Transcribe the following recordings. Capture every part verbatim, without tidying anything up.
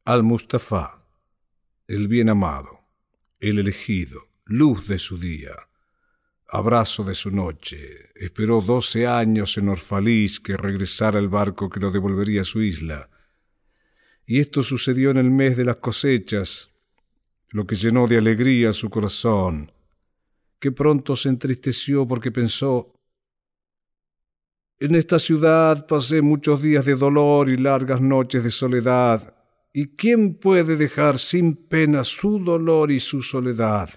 Al-Mustafa, el bien amado, el elegido, luz de su día, abrazo de su noche, esperó doce años en Orfalís que regresara el barco que lo devolvería a su isla. Y esto sucedió en el mes de las cosechas, lo que llenó de alegría su corazón, que pronto se entristeció porque pensó: en esta ciudad pasé muchos días de dolor y largas noches de soledad, ¿y quién puede dejar sin pena su dolor y su soledad?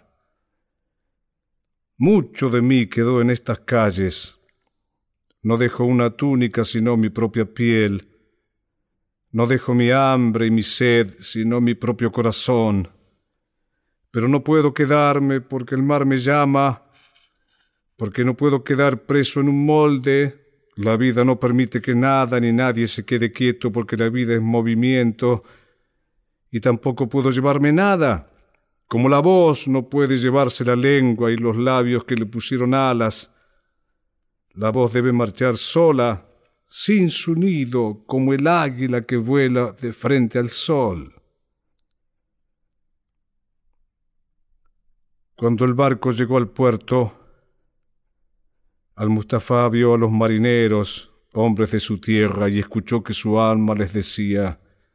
Mucho de mí quedó en estas calles. No dejo una túnica sino mi propia piel. No dejo mi hambre y mi sed sino mi propio corazón. Pero no puedo quedarme porque el mar me llama, porque no puedo quedar preso en un molde. La vida no permite que nada ni nadie se quede quieto porque la vida es movimiento, y tampoco puedo llevarme nada, como la voz no puede llevarse la lengua y los labios que le pusieron alas. La voz debe marchar sola, sin su nido, como el águila que vuela de frente al sol. Cuando el barco llegó al puerto, Al-Mustafa vio a los marineros, hombres de su tierra, y escuchó que su alma les decía: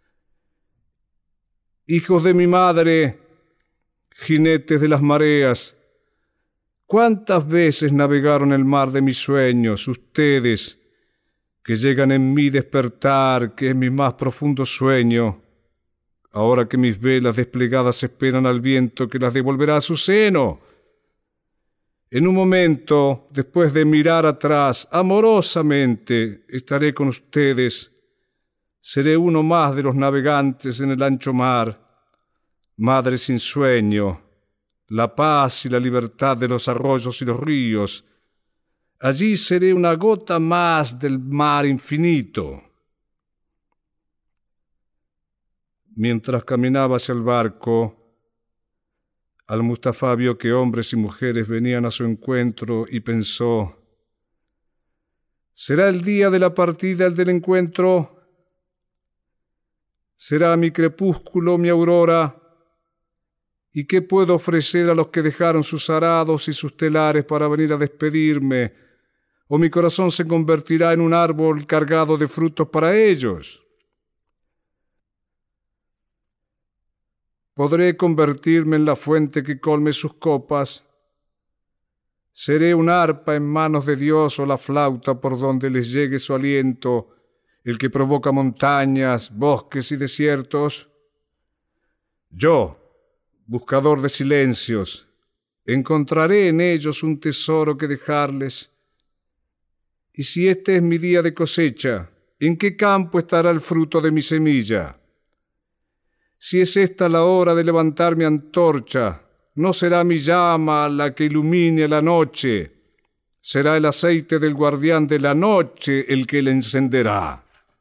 hijos de mi madre, jinetes de las mareas, ¿cuántas veces navegaron el mar de mis sueños ustedes, que llegan en mi despertar, que es mi más profundo sueño, ahora que mis velas desplegadas esperan al viento que las devolverá a su seno? En un momento, después de mirar atrás, amorosamente estaré con ustedes. Seré uno más de los navegantes en el ancho mar, madre sin sueño, la paz y la libertad de los arroyos y los ríos. Allí seré una gota más del mar infinito. Mientras caminaba hacia el barco, Al-Mustafa vio que hombres y mujeres venían a su encuentro y pensó: ¿será el día de la partida el del encuentro? ¿Será mi crepúsculo mi aurora? ¿Y qué puedo ofrecer a los que dejaron sus arados y sus telares para venir a despedirme? ¿O mi corazón se convertirá en un árbol cargado de frutos para ellos? ¿Podré convertirme en la fuente que colme sus copas? ¿Seré un arpa en manos de Dios o la flauta por donde les llegue su aliento, el que provoca montañas, bosques y desiertos? Yo, buscador de silencios, encontraré en ellos un tesoro que dejarles. Y si este es mi día de cosecha, ¿en qué campo estará el fruto de mi semilla? Si es esta la hora de levantar mi antorcha, no será mi llama la que ilumine la noche, será el aceite del guardián de la noche el que la encenderá.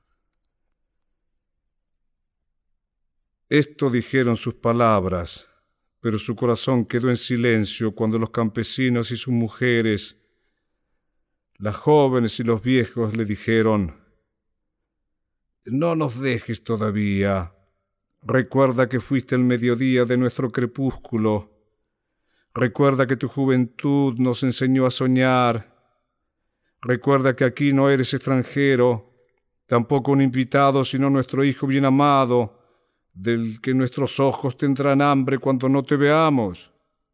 Esto dijeron sus palabras, pero su corazón quedó en silencio cuando los campesinos y sus mujeres, las jóvenes y los viejos, le dijeron: no nos dejes todavía. Recuerda que fuiste el mediodía de nuestro crepúsculo. Recuerda que tu juventud nos enseñó a soñar. Recuerda que aquí no eres extranjero, tampoco un invitado, sino nuestro hijo bien amado, del que nuestros ojos tendrán hambre cuando no te veamos.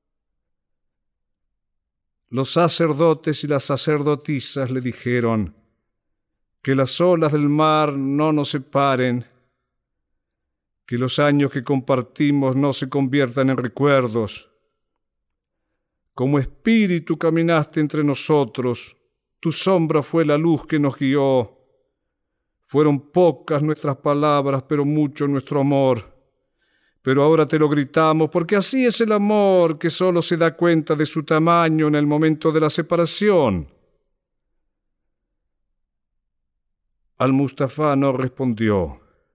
Los sacerdotes y las sacerdotisas le dijeron: que las olas del mar no nos separen, que los años que compartimos no se conviertan en recuerdos. Como espíritu caminaste entre nosotros, tu sombra fue la luz que nos guió. Fueron pocas nuestras palabras, pero mucho nuestro amor. Pero ahora te lo gritamos, porque así es el amor, que solo se da cuenta de su tamaño en el momento de la separación. Al-Mustafa no respondió.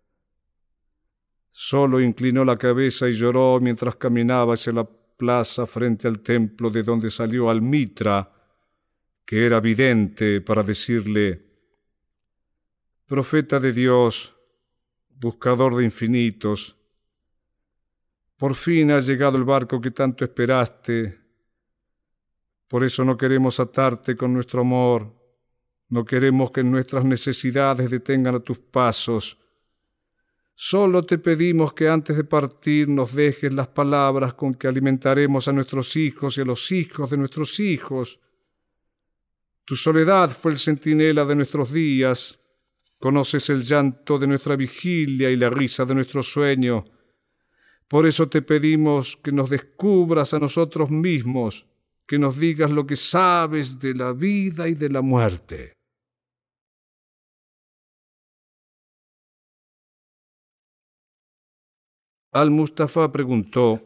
Solo inclinó la cabeza y lloró mientras caminaba hacia la plaza frente al templo de donde salió Al-Mitra, que era vidente, para decirle: profeta de Dios, buscador de infinitos. Por fin ha llegado el barco que tanto esperaste. Por eso no queremos atarte con nuestro amor. No queremos que nuestras necesidades detengan a tus pasos. Solo te pedimos que antes de partir nos dejes las palabras con que alimentaremos a nuestros hijos y a los hijos de nuestros hijos. Tu soledad fue el centinela de nuestros días. Conoces el llanto de nuestra vigilia y la risa de nuestro sueño. Por eso te pedimos que nos descubras a nosotros mismos, que nos digas lo que sabes de la vida y de la muerte. Al-Mustafa preguntó: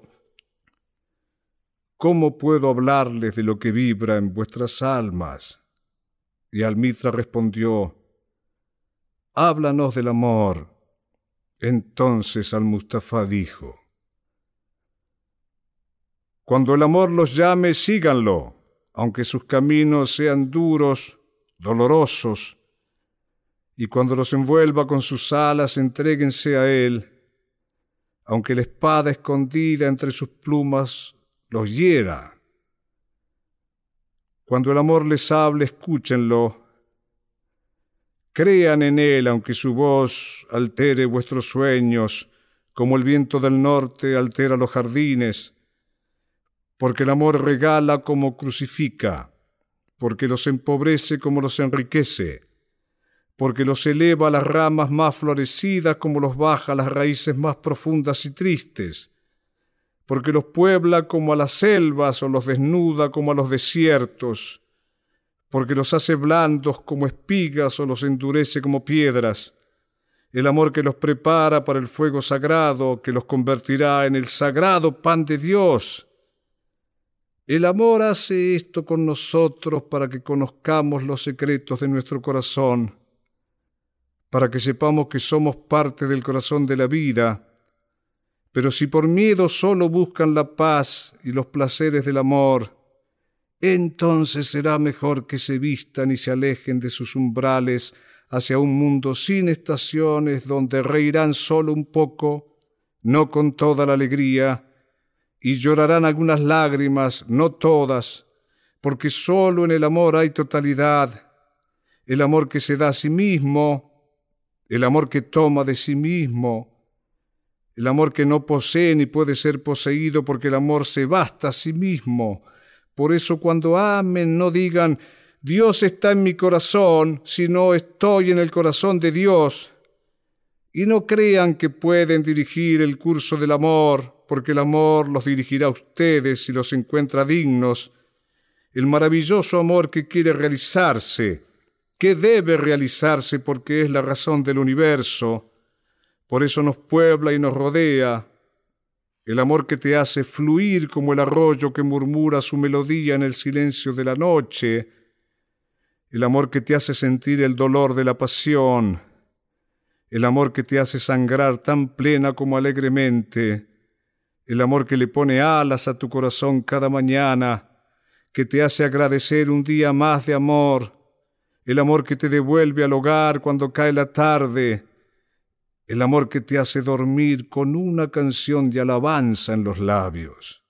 ¿cómo puedo hablarles de lo que vibra en vuestras almas? Y Al-Mitra respondió: háblanos del amor. Entonces Al-Mustafa dijo: cuando el amor los llame, síganlo, aunque sus caminos sean duros, dolorosos, y cuando los envuelva con sus alas, entréguense a él, aunque la espada escondida entre sus plumas los hiera. Cuando el amor les hable, escúchenlo. Crean en él, aunque su voz altere vuestros sueños, como el viento del norte altera los jardines, porque el amor regala como crucifica, porque los empobrece como los enriquece, porque los eleva a las ramas más florecidas como los baja a las raíces más profundas y tristes, porque los puebla como a las selvas o los desnuda como a los desiertos, porque los hace blandos como espigas o los endurece como piedras. El amor que los prepara para el fuego sagrado, que los convertirá en el sagrado pan de Dios. El amor hace esto con nosotros para que conozcamos los secretos de nuestro corazón, para que sepamos que somos parte del corazón de la vida. Pero si por miedo solo buscan la paz y los placeres del amor, entonces será mejor que se vistan y se alejen de sus umbrales hacia un mundo sin estaciones, donde reirán solo un poco, no con toda la alegría, y llorarán algunas lágrimas, no todas, porque solo en el amor hay totalidad, el amor que se da a sí mismo, el amor que toma de sí mismo, el amor que no posee ni puede ser poseído, porque el amor se basta a sí mismo. Por eso cuando amen no digan: Dios está en mi corazón, sino estoy en el corazón de Dios. Y no crean que pueden dirigir el curso del amor, porque el amor los dirigirá a ustedes si los encuentra dignos. El maravilloso amor que quiere realizarse, que debe realizarse porque es la razón del universo. Por eso nos puebla y nos rodea. El amor que te hace fluir como el arroyo que murmura su melodía en el silencio de la noche. El amor que te hace sentir el dolor de la pasión. El amor que te hace sangrar tan plena como alegremente. El amor que le pone alas a tu corazón cada mañana, que te hace agradecer un día más de amor. El amor que te devuelve al hogar cuando cae la tarde. El amor que te hace dormir con una canción de alabanza en los labios.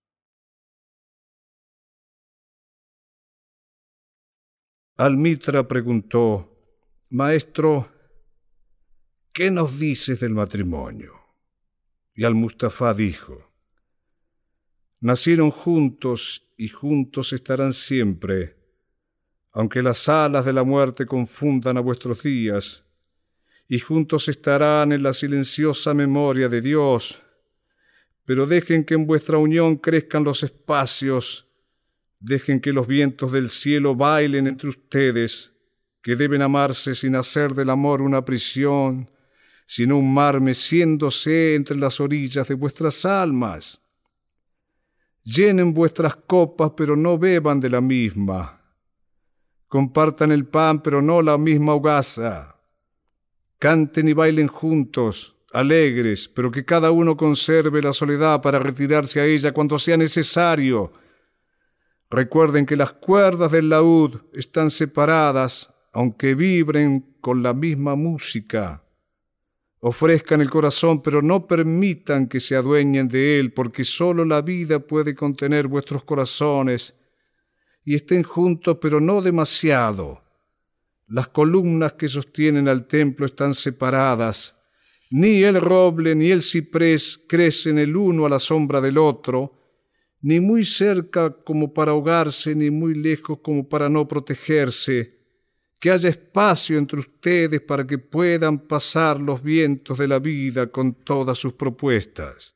Al-Mitra preguntó: Maestro, ¿qué nos dices del matrimonio? Y Al-Mustafa dijo: nacieron juntos y juntos estarán siempre, aunque las alas de la muerte confundan a vuestros días, y juntos estarán en la silenciosa memoria de Dios. Pero dejen que en vuestra unión crezcan los espacios, dejen que los vientos del cielo bailen entre ustedes, que deben amarse sin hacer del amor una prisión, sino un mar meciéndose entre las orillas de vuestras almas. Llenen vuestras copas, pero no beban de la misma. Compartan el pan, pero no la misma hogaza. Canten y bailen juntos, alegres, pero que cada uno conserve la soledad para retirarse a ella cuando sea necesario. Recuerden que las cuerdas del laúd están separadas, aunque vibren con la misma música. Ofrezcan el corazón, pero no permitan que se adueñen de él, porque sólo la vida puede contener vuestros corazones. Y estén juntos, pero no demasiado. Las columnas que sostienen al templo están separadas. Ni el roble ni el ciprés crecen el uno a la sombra del otro, ni muy cerca como para ahogarse, ni muy lejos como para no protegerse. Que haya espacio entre ustedes para que puedan pasar los vientos de la vida con todas sus propuestas.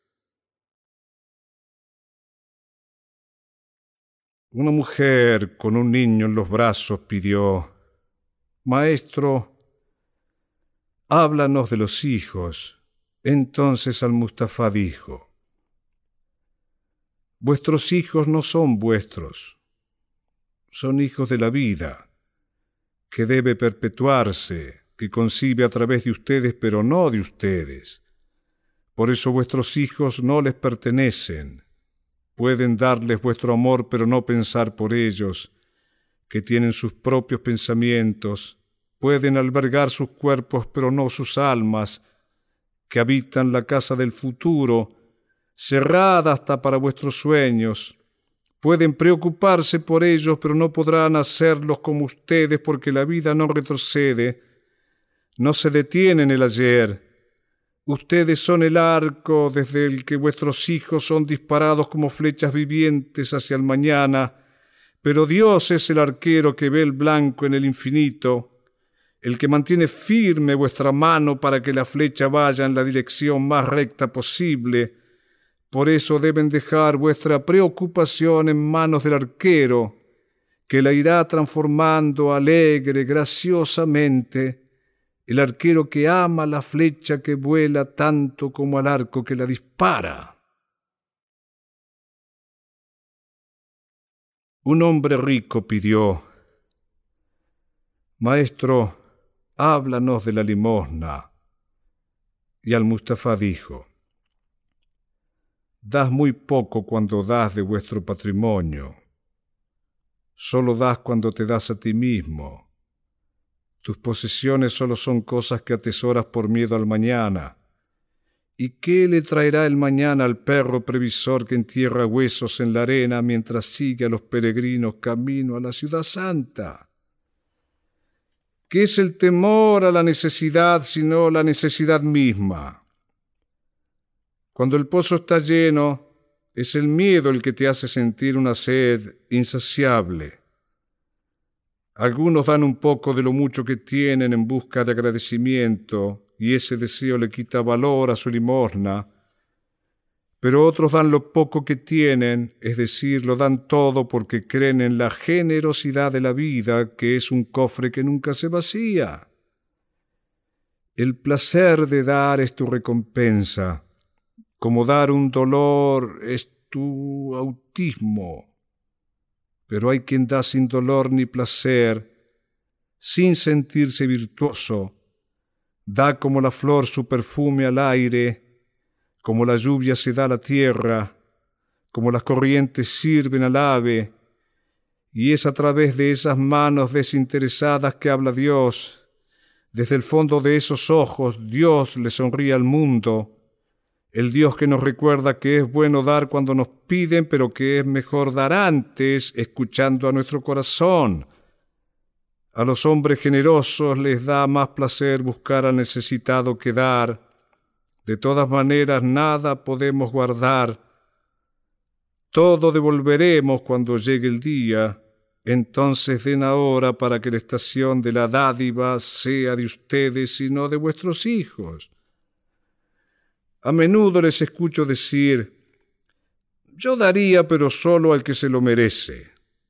Una mujer con un niño en los brazos pidió: Maestro, háblanos de los hijos. Entonces Al-Mustafá dijo: Vuestros hijos no son vuestros, son hijos de la vida, que debe perpetuarse, que concibe a través de ustedes, pero no de ustedes. Por eso vuestros hijos no les pertenecen. Pueden darles vuestro amor, pero no pensar por ellos, que tienen sus propios pensamientos. Pueden albergar sus cuerpos, pero no sus almas, que habitan la casa del futuro, cerrada hasta para vuestros sueños. Pueden preocuparse por ellos, pero no podrán hacerlos como ustedes, porque la vida no retrocede, no se detiene en el ayer. Ustedes son el arco desde el que vuestros hijos son disparados como flechas vivientes hacia el mañana, pero Dios es el arquero que ve el blanco en el infinito, el que mantiene firme vuestra mano para que la flecha vaya en la dirección más recta posible. Por eso deben dejar vuestra preocupación en manos del arquero, que la irá transformando alegre, graciosamente, el arquero que ama la flecha que vuela tanto como al arco que la dispara. Un hombre rico pidió: Maestro, háblanos de la limosna. Y Al-Mustafá dijo: Das muy poco cuando das de vuestro patrimonio. Solo das cuando te das a ti mismo. Tus posesiones solo son cosas que atesoras por miedo al mañana. ¿Y qué le traerá el mañana al perro previsor que entierra huesos en la arena mientras sigue a los peregrinos camino a la ciudad santa? ¿Qué es el temor a la necesidad sino la necesidad misma? Cuando el pozo está lleno, es el miedo el que te hace sentir una sed insaciable. Algunos dan un poco de lo mucho que tienen en busca de agradecimiento, y ese deseo le quita valor a su limosna. Pero otros dan lo poco que tienen, es decir, lo dan todo porque creen en la generosidad de la vida, que es un cofre que nunca se vacía. El placer de dar es tu recompensa. Como dar un dolor es tu autismo. Pero hay quien da sin dolor ni placer, sin sentirse virtuoso. Da como la flor su perfume al aire, como la lluvia se da a la tierra, como las corrientes sirven al ave, y es a través de esas manos desinteresadas que habla Dios. Desde el fondo de esos ojos Dios le sonríe al mundo. El Dios que nos recuerda que es bueno dar cuando nos piden, pero que es mejor dar antes, escuchando a nuestro corazón. A los hombres generosos les da más placer buscar al necesitado que dar. De todas maneras, nada podemos guardar. Todo devolveremos cuando llegue el día. Entonces den ahora para que la estación de la dádiva sea de ustedes y no de vuestros hijos. A menudo les escucho decir: yo daría, pero solo al que se lo merece.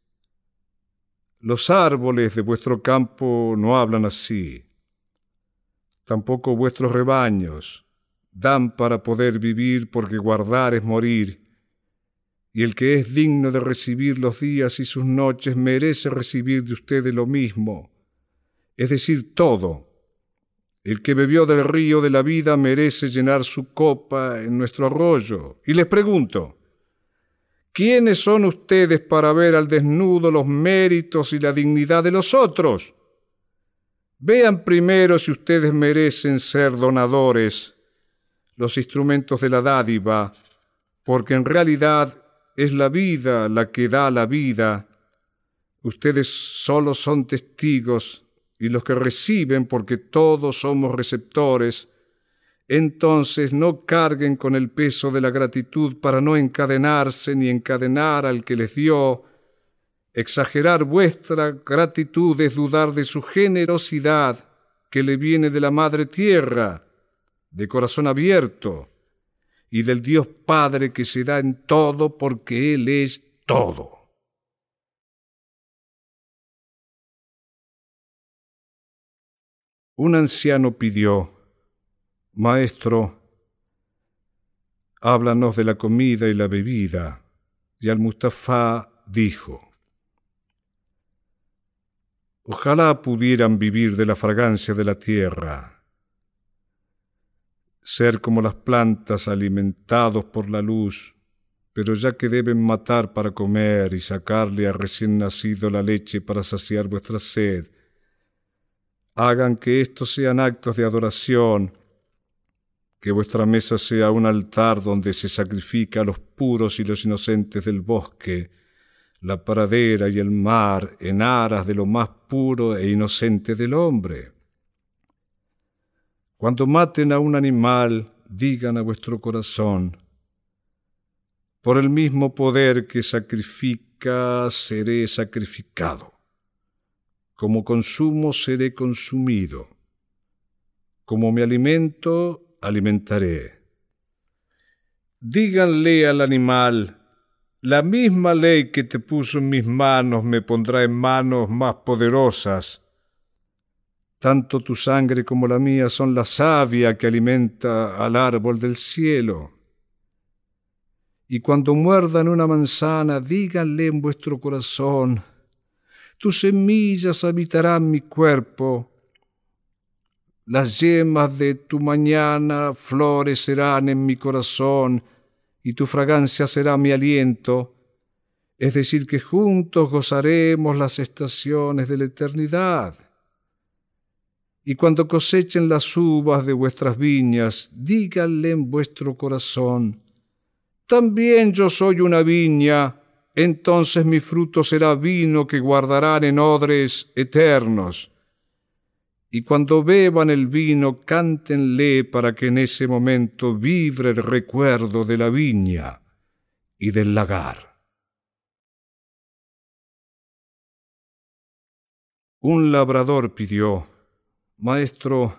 Los árboles de vuestro campo no hablan así. Tampoco vuestros rebaños dan para poder vivir, porque guardar es morir. Y el que es digno de recibir los días y sus noches merece recibir de ustedes lo mismo, es decir, todo. El que bebió del río de la vida merece llenar su copa en nuestro arroyo. Y les pregunto: ¿quiénes son ustedes para ver al desnudo los méritos y la dignidad de los otros? Vean primero si ustedes merecen ser donadores, los instrumentos de la dádiva, porque en realidad es la vida la que da la vida. Ustedes solo son testigos y los que reciben, porque todos somos receptores. Entonces no carguen con el peso de la gratitud para no encadenarse ni encadenar al que les dio. Exagerar vuestra gratitud es dudar de su generosidad que le viene de la Madre Tierra, de corazón abierto, y del Dios Padre que se da en todo porque Él es todo. Un anciano pidió: Maestro, háblanos de la comida y la bebida. Y al-Mustafá dijo: Ojalá pudieran vivir de la fragancia de la tierra, ser como las plantas alimentados por la luz, pero ya que deben matar para comer y sacarle al recién nacido la leche para saciar vuestra sed, hagan que estos sean actos de adoración, que vuestra mesa sea un altar donde se sacrifica a los puros y los inocentes del bosque, la pradera y el mar en aras de lo más puro e inocente del hombre. Cuando maten a un animal, digan a vuestro corazón: por el mismo poder que sacrifica, seré sacrificado. Como consumo, seré consumido. Como me alimento, alimentaré. Díganle al animal: la misma ley que te puso en mis manos me pondrá en manos más poderosas. Tanto tu sangre como la mía son la savia que alimenta al árbol del cielo. Y cuando muerdan una manzana, díganle en vuestro corazón: tus semillas habitarán mi cuerpo. Las yemas de tu mañana florecerán en mi corazón, y tu fragancia será mi aliento. Es decir, que juntos gozaremos las estaciones de la eternidad. Y cuando cosechen las uvas de vuestras viñas, díganle en vuestro corazón: también yo soy una viña, entonces mi fruto será vino que guardarán en odres eternos. Y cuando beban el vino, cántenle para que en ese momento vibre el recuerdo de la viña y del lagar. Un labrador pidió: Maestro,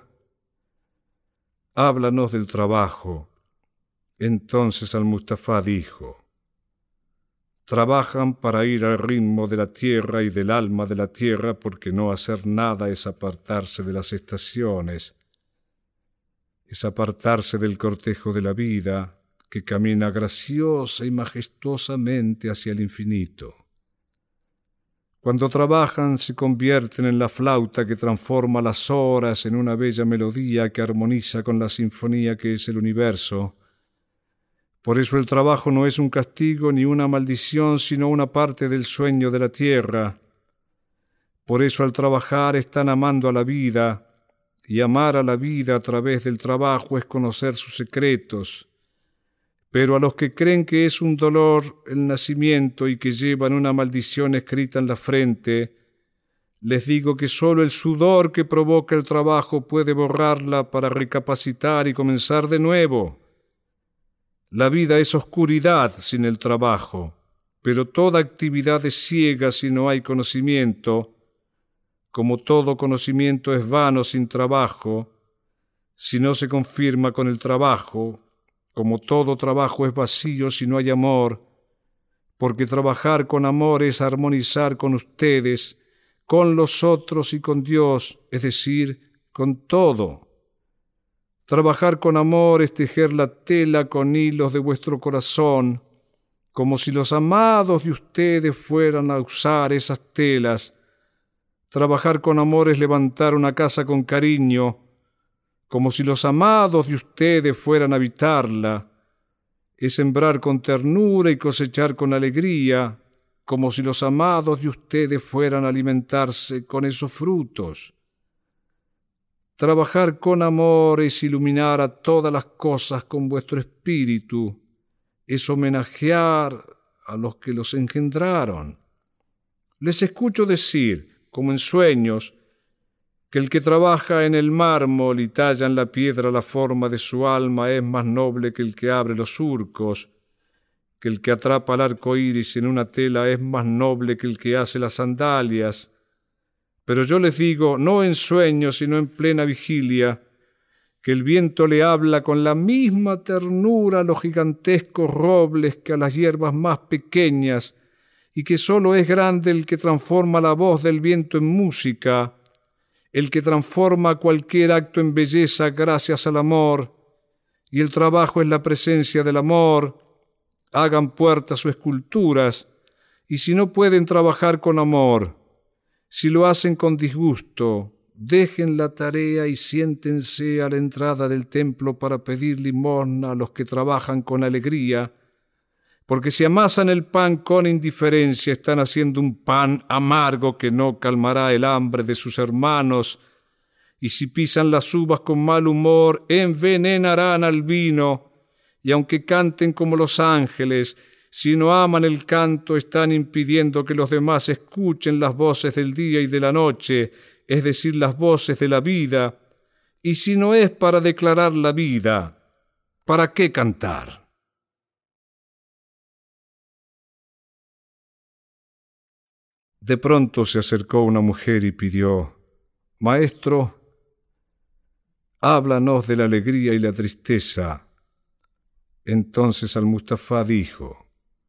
háblanos del trabajo. Entonces al-Mustafá dijo: trabajan para ir al ritmo de la tierra y del alma de la tierra, porque no hacer nada es apartarse de las estaciones, es apartarse del cortejo de la vida, que camina graciosa y majestuosamente hacia el infinito. Cuando trabajan se convierten en la flauta que transforma las horas en una bella melodía que armoniza con la sinfonía que es el universo. Por eso el trabajo no es un castigo ni una maldición, sino una parte del sueño de la tierra. Por eso al trabajar están amando a la vida, y amar a la vida a través del trabajo es conocer sus secretos. Pero a los que creen que es un dolor el nacimiento y que llevan una maldición escrita en la frente, les digo que solo el sudor que provoca el trabajo puede borrarla para recapacitar y comenzar de nuevo. La vida es oscuridad sin el trabajo, pero toda actividad es ciega si no hay conocimiento. Como todo conocimiento es vano sin trabajo, si no se confirma con el trabajo, como todo trabajo es vacío si no hay amor, porque trabajar con amor es armonizar con ustedes, con los otros y con Dios, es decir, con todo. Trabajar con amor es tejer la tela con hilos de vuestro corazón, como si los amados de ustedes fueran a usar esas telas. Trabajar con amor es levantar una casa con cariño, como si los amados de ustedes fueran a habitarla. Es sembrar con ternura y cosechar con alegría, como si los amados de ustedes fueran a alimentarse con esos frutos. Trabajar con amor es iluminar a todas las cosas con vuestro espíritu, es homenajear a los que los engendraron. Les escucho decir, como en sueños, que el que trabaja en el mármol y talla en la piedra la forma de su alma es más noble que el que abre los surcos, que el que atrapa el arco iris en una tela es más noble que el que hace las sandalias. Pero yo les digo, no en sueños, sino en plena vigilia, que el viento le habla con la misma ternura a los gigantescos robles que a las hierbas más pequeñas, y que sólo es grande el que transforma la voz del viento en música, el que transforma cualquier acto en belleza gracias al amor, y el trabajo es la presencia del amor. Hagan puertas o esculturas, y si no pueden trabajar con amor, si lo hacen con disgusto, dejen la tarea y siéntense a la entrada del templo para pedir limosna a los que trabajan con alegría, porque si amasan el pan con indiferencia, están haciendo un pan amargo que no calmará el hambre de sus hermanos, y si pisan las uvas con mal humor, envenenarán al vino, y aunque canten como los ángeles, si no aman el canto, están impidiendo que los demás escuchen las voces del día y de la noche, es decir, las voces de la vida. Y si no es para declarar la vida, ¿para qué cantar? De pronto se acercó una mujer y pidió: Maestro, háblanos de la alegría y la tristeza. Entonces Al-Mustafá dijo: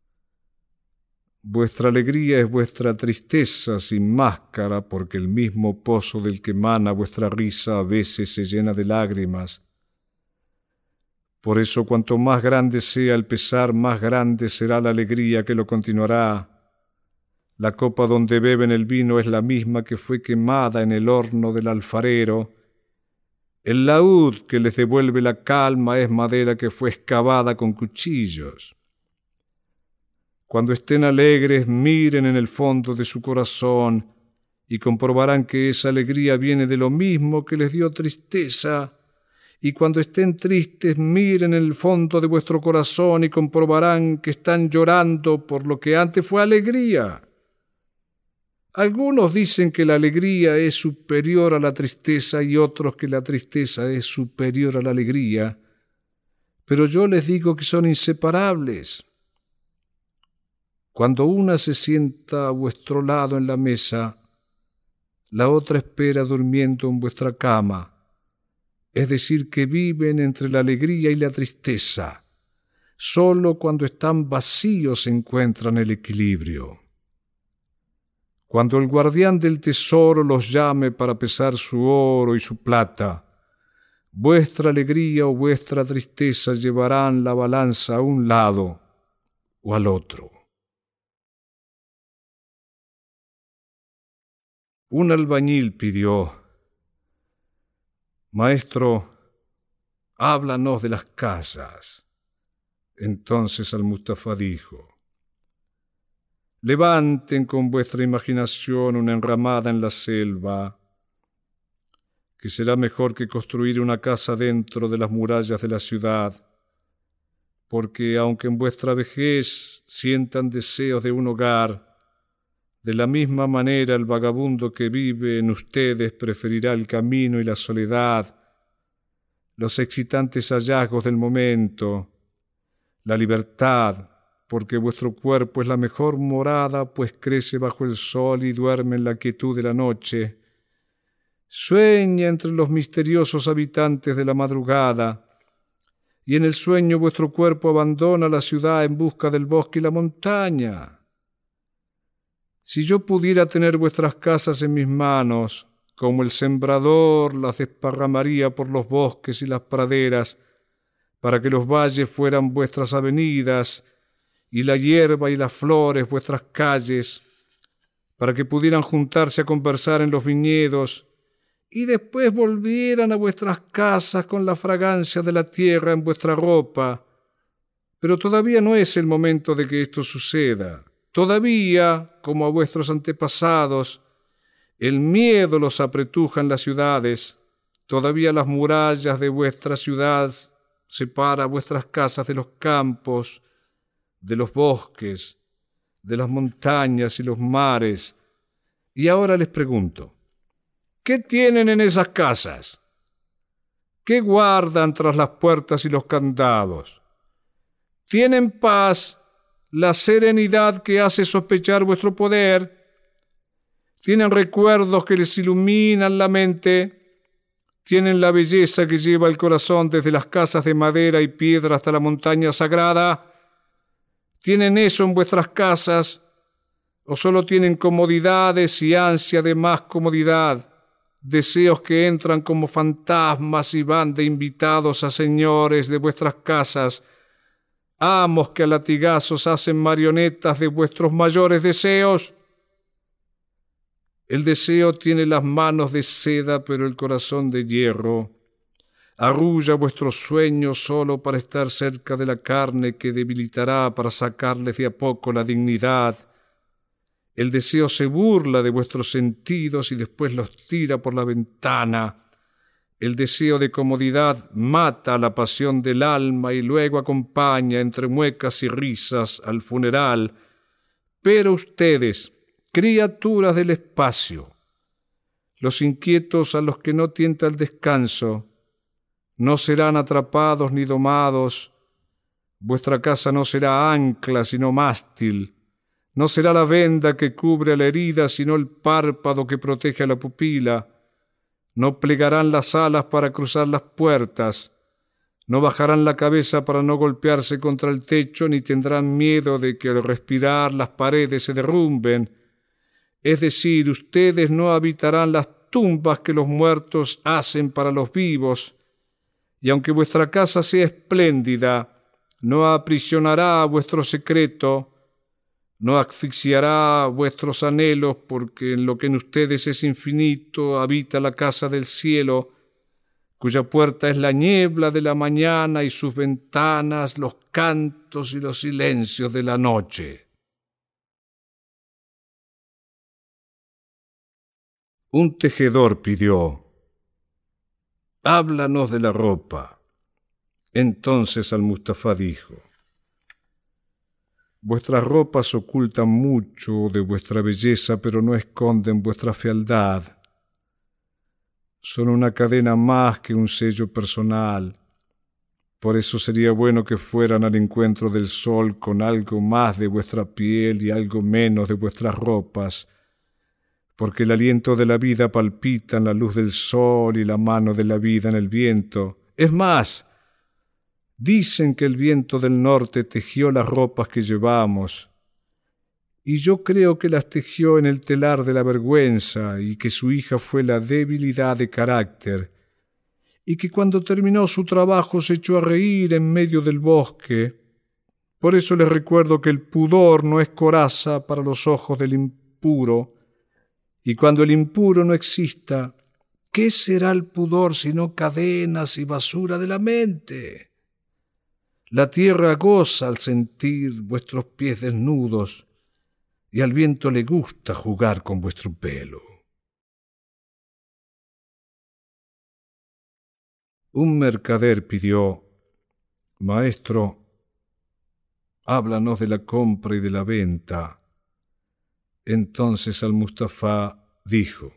Vuestra alegría es vuestra tristeza sin máscara, porque el mismo pozo del que emana vuestra risa a veces se llena de lágrimas. Por eso, cuanto más grande sea el pesar, más grande será la alegría que lo continuará. La copa donde beben el vino es la misma que fue quemada en el horno del alfarero. El laúd que les devuelve la calma es madera que fue excavada con cuchillos. Cuando estén alegres, miren en el fondo de su corazón y comprobarán que esa alegría viene de lo mismo que les dio tristeza. Y cuando estén tristes, miren en el fondo de vuestro corazón y comprobarán que están llorando por lo que antes fue alegría. Algunos dicen que la alegría es superior a la tristeza y otros que la tristeza es superior a la alegría, pero yo les digo que son inseparables. Cuando una se sienta a vuestro lado en la mesa, la otra espera durmiendo en vuestra cama, es decir, que viven entre la alegría y la tristeza. Solo cuando están vacíos encuentran el equilibrio. Cuando el guardián del tesoro los llame para pesar su oro y su plata, vuestra alegría o vuestra tristeza llevarán la balanza a un lado o al otro. Un albañil pidió: Maestro, háblanos de las casas. Entonces Al-Mustafá dijo: Levanten con vuestra imaginación una enramada en la selva, que será mejor que construir una casa dentro de las murallas de la ciudad, porque aunque en vuestra vejez sientan deseos de un hogar, de la misma manera el vagabundo que vive en ustedes preferirá el camino y la soledad, los excitantes hallazgos del momento, la libertad, porque vuestro cuerpo es la mejor morada, pues crece bajo el sol y duerme en la quietud de la noche. Sueña entre los misteriosos habitantes de la madrugada, y en el sueño vuestro cuerpo abandona la ciudad en busca del bosque y la montaña. Si yo pudiera tener vuestras casas en mis manos, como el sembrador las desparramaría por los bosques y las praderas, para que los valles fueran vuestras avenidas, y la hierba y las flores vuestras calles, para que pudieran juntarse a conversar en los viñedos, y después volvieran a vuestras casas con la fragancia de la tierra en vuestra ropa. Pero todavía no es el momento de que esto suceda. Todavía, como a vuestros antepasados, el miedo los apretuja en las ciudades. Todavía las murallas de vuestra ciudad separan vuestras casas de los campos, de los bosques, de las montañas y los mares. Y ahora les pregunto, ¿qué tienen en esas casas? ¿Qué guardan tras las puertas y los candados? ¿Tienen paz, la serenidad que hace sospechar vuestro poder? ¿Tienen recuerdos que les iluminan la mente? ¿Tienen la belleza que lleva el corazón desde las casas de madera y piedra hasta la montaña sagrada? ¿Tienen eso en vuestras casas? ¿O solo tienen comodidades y ansia de más comodidad? Deseos que entran como fantasmas y van de invitados a señores de vuestras casas, amos que a latigazos hacen marionetas de vuestros mayores deseos. El deseo tiene las manos de seda, pero el corazón de hierro. Arrulla vuestros sueños solo para estar cerca de la carne que debilitará para sacarles de a poco la dignidad. El deseo se burla de vuestros sentidos y después los tira por la ventana. El deseo de comodidad mata a la pasión del alma y luego acompaña entre muecas y risas al funeral. Pero ustedes, criaturas del espacio, los inquietos a los que no tienta el descanso, no serán atrapados ni domados. Vuestra casa no será ancla sino mástil. No será la venda que cubre a la herida, sino el párpado que protege a la pupila. No plegarán las alas para cruzar las puertas. No bajarán la cabeza para no golpearse contra el techo, ni tendrán miedo de que al respirar las paredes se derrumben. Es decir, ustedes no habitarán las tumbas que los muertos hacen para los vivos. Y aunque vuestra casa sea espléndida, no aprisionará vuestro secreto, no asfixiará vuestros anhelos, porque en lo que en ustedes es infinito habita la casa del cielo, cuya puerta es la niebla de la mañana y sus ventanas los cantos y los silencios de la noche. Un tejedor pidió: «Háblanos de la ropa». Entonces Al-Mustafá dijo: «Vuestras ropas ocultan mucho de vuestra belleza, pero no esconden vuestra fealdad. Son una cadena más que un sello personal. Por eso sería bueno que fueran al encuentro del sol con algo más de vuestra piel y algo menos de vuestras ropas, porque el aliento de la vida palpita en la luz del sol y la mano de la vida en el viento. Es más, dicen que el viento del norte tejió las ropas que llevamos, y yo creo que las tejió en el telar de la vergüenza, y que su hija fue la debilidad de carácter, y que cuando terminó su trabajo se echó a reír en medio del bosque. Por eso les recuerdo que el pudor no es coraza para los ojos del impuro, y cuando el impuro no exista, ¿qué será el pudor sino cadenas y basura de la mente? La tierra goza al sentir vuestros pies desnudos, y al viento le gusta jugar con vuestro pelo». Un mercader pidió: «Maestro, háblanos de la compra y de la venta». Entonces Al-Mustafá dijo: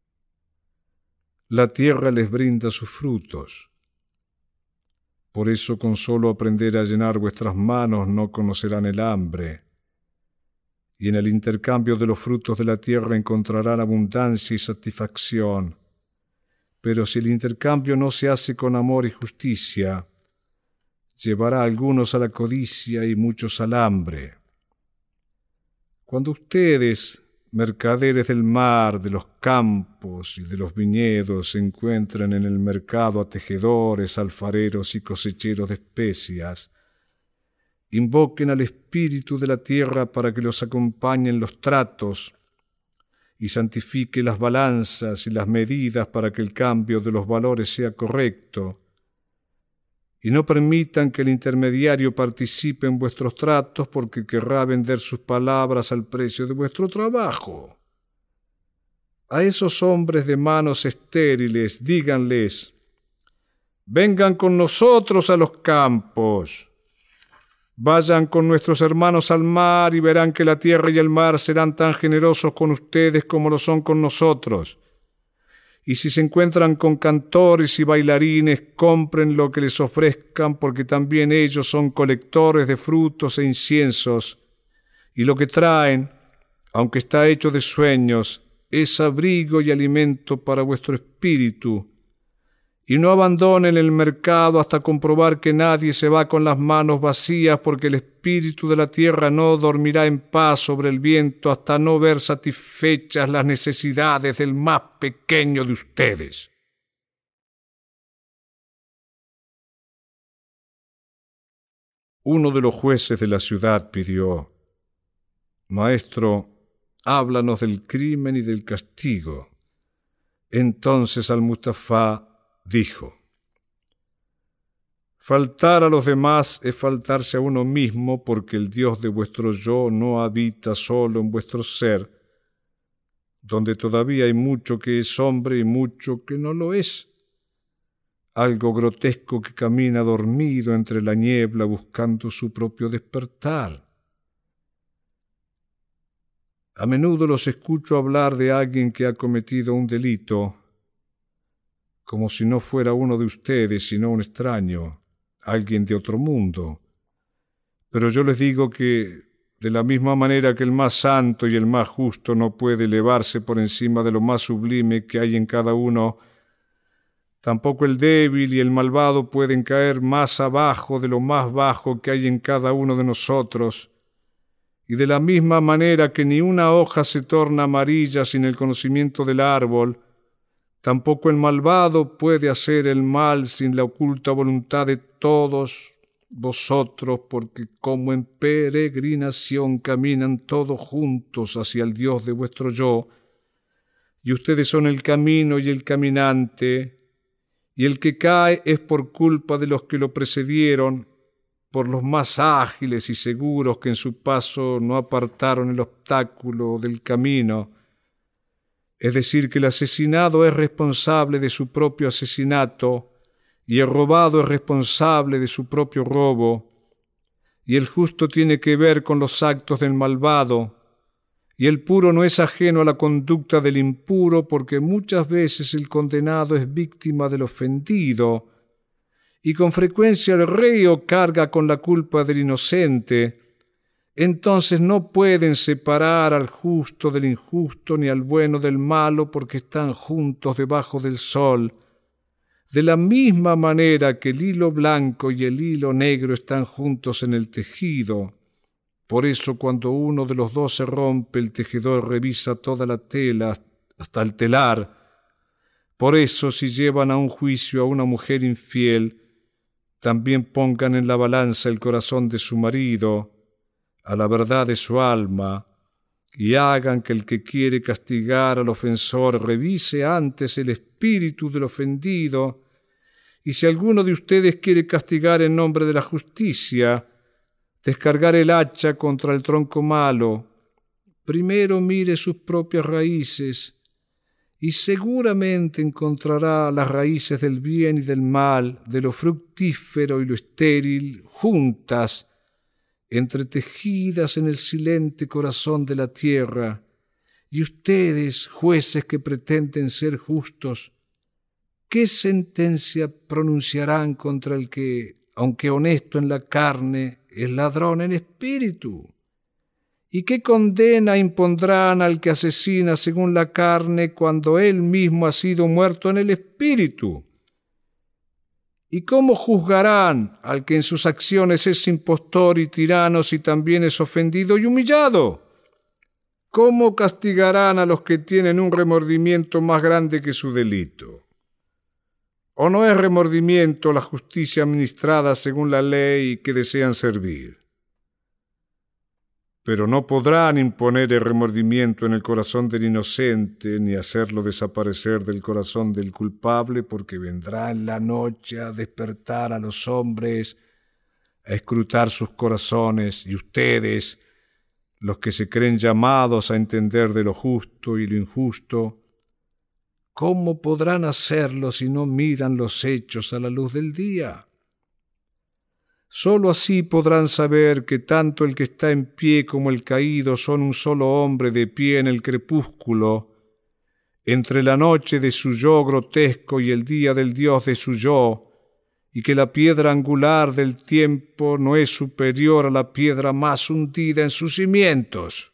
«La tierra les brinda sus frutos. Por eso con solo aprender a llenar vuestras manos no conocerán el hambre. Y en el intercambio de los frutos de la tierra encontrarán abundancia y satisfacción. Pero si el intercambio no se hace con amor y justicia, llevará a algunos a la codicia y muchos al hambre. Cuando ustedes, mercaderes del mar, de los campos y de los viñedos, se encuentren en el mercado a tejedores, alfareros y cosecheros de especias, invoquen al espíritu de la tierra para que los acompañe en los tratos y santifique las balanzas y las medidas para que el cambio de los valores sea correcto, y no permitan que el intermediario participe en vuestros tratos, porque querrá vender sus palabras al precio de vuestro trabajo. A esos hombres de manos estériles, díganles: vengan con nosotros a los campos. Vayan con nuestros hermanos al mar y verán que la tierra y el mar serán tan generosos con ustedes como lo son con nosotros. Y si se encuentran con cantores y bailarines, compren lo que les ofrezcan, porque también ellos son colectores de frutos e inciensos. Y lo que traen, aunque está hecho de sueños, es abrigo y alimento para vuestro espíritu. Y no abandonen el mercado hasta comprobar que nadie se va con las manos vacías, porque el espíritu de la tierra no dormirá en paz sobre el viento hasta no ver satisfechas las necesidades del más pequeño de ustedes. Uno de los jueces de la ciudad pidió: Maestro, háblanos del crimen y del castigo. Entonces Al-Mustafá dijo: faltar a los demás es faltarse a uno mismo, porque el Dios de vuestro yo no habita solo en vuestro ser, donde todavía hay mucho que es hombre y mucho que no lo es. Algo grotesco que camina dormido entre la niebla buscando su propio despertar. A menudo los escucho hablar de alguien que ha cometido un delito, como si no fuera uno de ustedes, sino un extraño, alguien de otro mundo. Pero yo les digo que, de la misma manera que el más santo y el más justo no puede elevarse por encima de lo más sublime que hay en cada uno, tampoco el débil y el malvado pueden caer más abajo de lo más bajo que hay en cada uno de nosotros. Y de la misma manera que ni una hoja se torna amarilla sin el conocimiento del árbol, tampoco el malvado puede hacer el mal sin la oculta voluntad de todos vosotros, porque como en peregrinación caminan todos juntos hacia el Dios de vuestro yo, y ustedes son el camino y el caminante, y el que cae es por culpa de los que lo precedieron, por los más ágiles y seguros que en su paso no apartaron el obstáculo del camino. Es decir, que el asesinado es responsable de su propio asesinato, y el robado es responsable de su propio robo, y el justo tiene que ver con los actos del malvado, y el puro no es ajeno a la conducta del impuro, porque muchas veces el condenado es víctima del ofendido, y con frecuencia el reo carga con la culpa del inocente. Entonces no pueden separar al justo del injusto ni al bueno del malo, porque están juntos debajo del sol. De la misma manera que el hilo blanco y el hilo negro están juntos en el tejido. Por eso cuando uno de los dos se rompe, el tejedor revisa toda la tela hasta el telar. Por eso si llevan a un juicio a una mujer infiel, también pongan en la balanza el corazón de su marido, a la verdad de su alma, y hagan que el que quiere castigar al ofensor revise antes el espíritu del ofendido, y si alguno de ustedes quiere castigar en nombre de la justicia, descargar el hacha contra el tronco malo, primero mire sus propias raíces, y seguramente encontrará las raíces del bien y del mal, de lo fructífero y lo estéril, juntas, entretejidas en el silente corazón de la tierra. Y ustedes, jueces que pretenden ser justos, ¿qué sentencia pronunciarán contra el que, aunque honesto en la carne, es ladrón en espíritu? ¿Y qué condena impondrán al que asesina según la carne cuando él mismo ha sido muerto en el espíritu? ¿Y cómo juzgarán al que en sus acciones es impostor y tirano si también es ofendido y humillado? ¿Cómo castigarán a los que tienen un remordimiento más grande que su delito? ¿O no es remordimiento la justicia administrada según la ley que desean servir? Pero no podrán imponer el remordimiento en el corazón del inocente, ni hacerlo desaparecer del corazón del culpable, porque vendrá en la noche a despertar a los hombres, a escrutar sus corazones, y ustedes, los que se creen llamados a entender de lo justo y lo injusto, ¿cómo podrán hacerlo si no miran los hechos a la luz del día? Sólo así podrán saber que tanto el que está en pie como el caído son un solo hombre de pie en el crepúsculo, entre la noche de su yo grotesco y el día del Dios de su yo, y que la piedra angular del tiempo no es superior a la piedra más hundida en sus cimientos.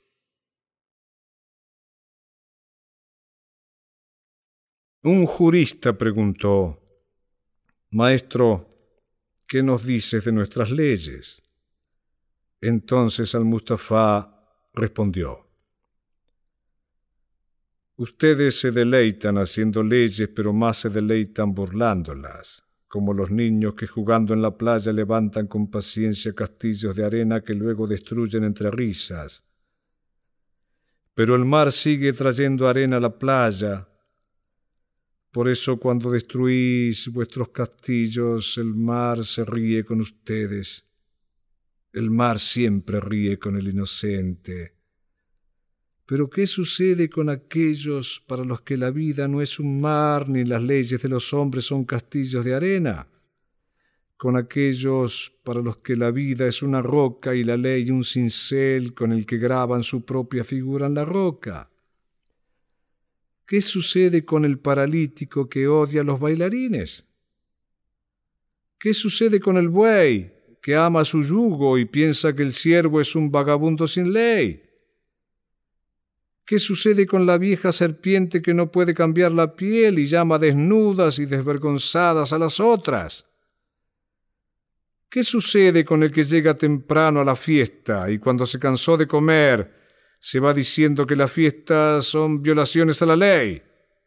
Un jurista preguntó: Maestro, ¿qué nos dices de nuestras leyes? Entonces Al-Mustafá respondió: Ustedes se deleitan haciendo leyes, pero más se deleitan burlándolas, como los niños que jugando en la playa levantan con paciencia castillos de arena que luego destruyen entre risas. Pero el mar sigue trayendo arena a la playa. Por eso cuando destruís vuestros castillos, el mar se ríe con ustedes. El mar siempre ríe con el inocente. Pero ¿qué sucede con aquellos para los que la vida no es un mar ni las leyes de los hombres son castillos de arena? Con aquellos para los que la vida es una roca y la ley un cincel con el que graban su propia figura en la roca. ¿Qué sucede con el paralítico que odia a los bailarines? ¿Qué sucede con el buey que ama su yugo y piensa que el siervo es un vagabundo sin ley? ¿Qué sucede con la vieja serpiente que no puede cambiar la piel y llama desnudas y desvergonzadas a las otras? ¿Qué sucede con el que llega temprano a la fiesta y cuando se cansó de comer se va diciendo que las fiestas son violaciones a la ley?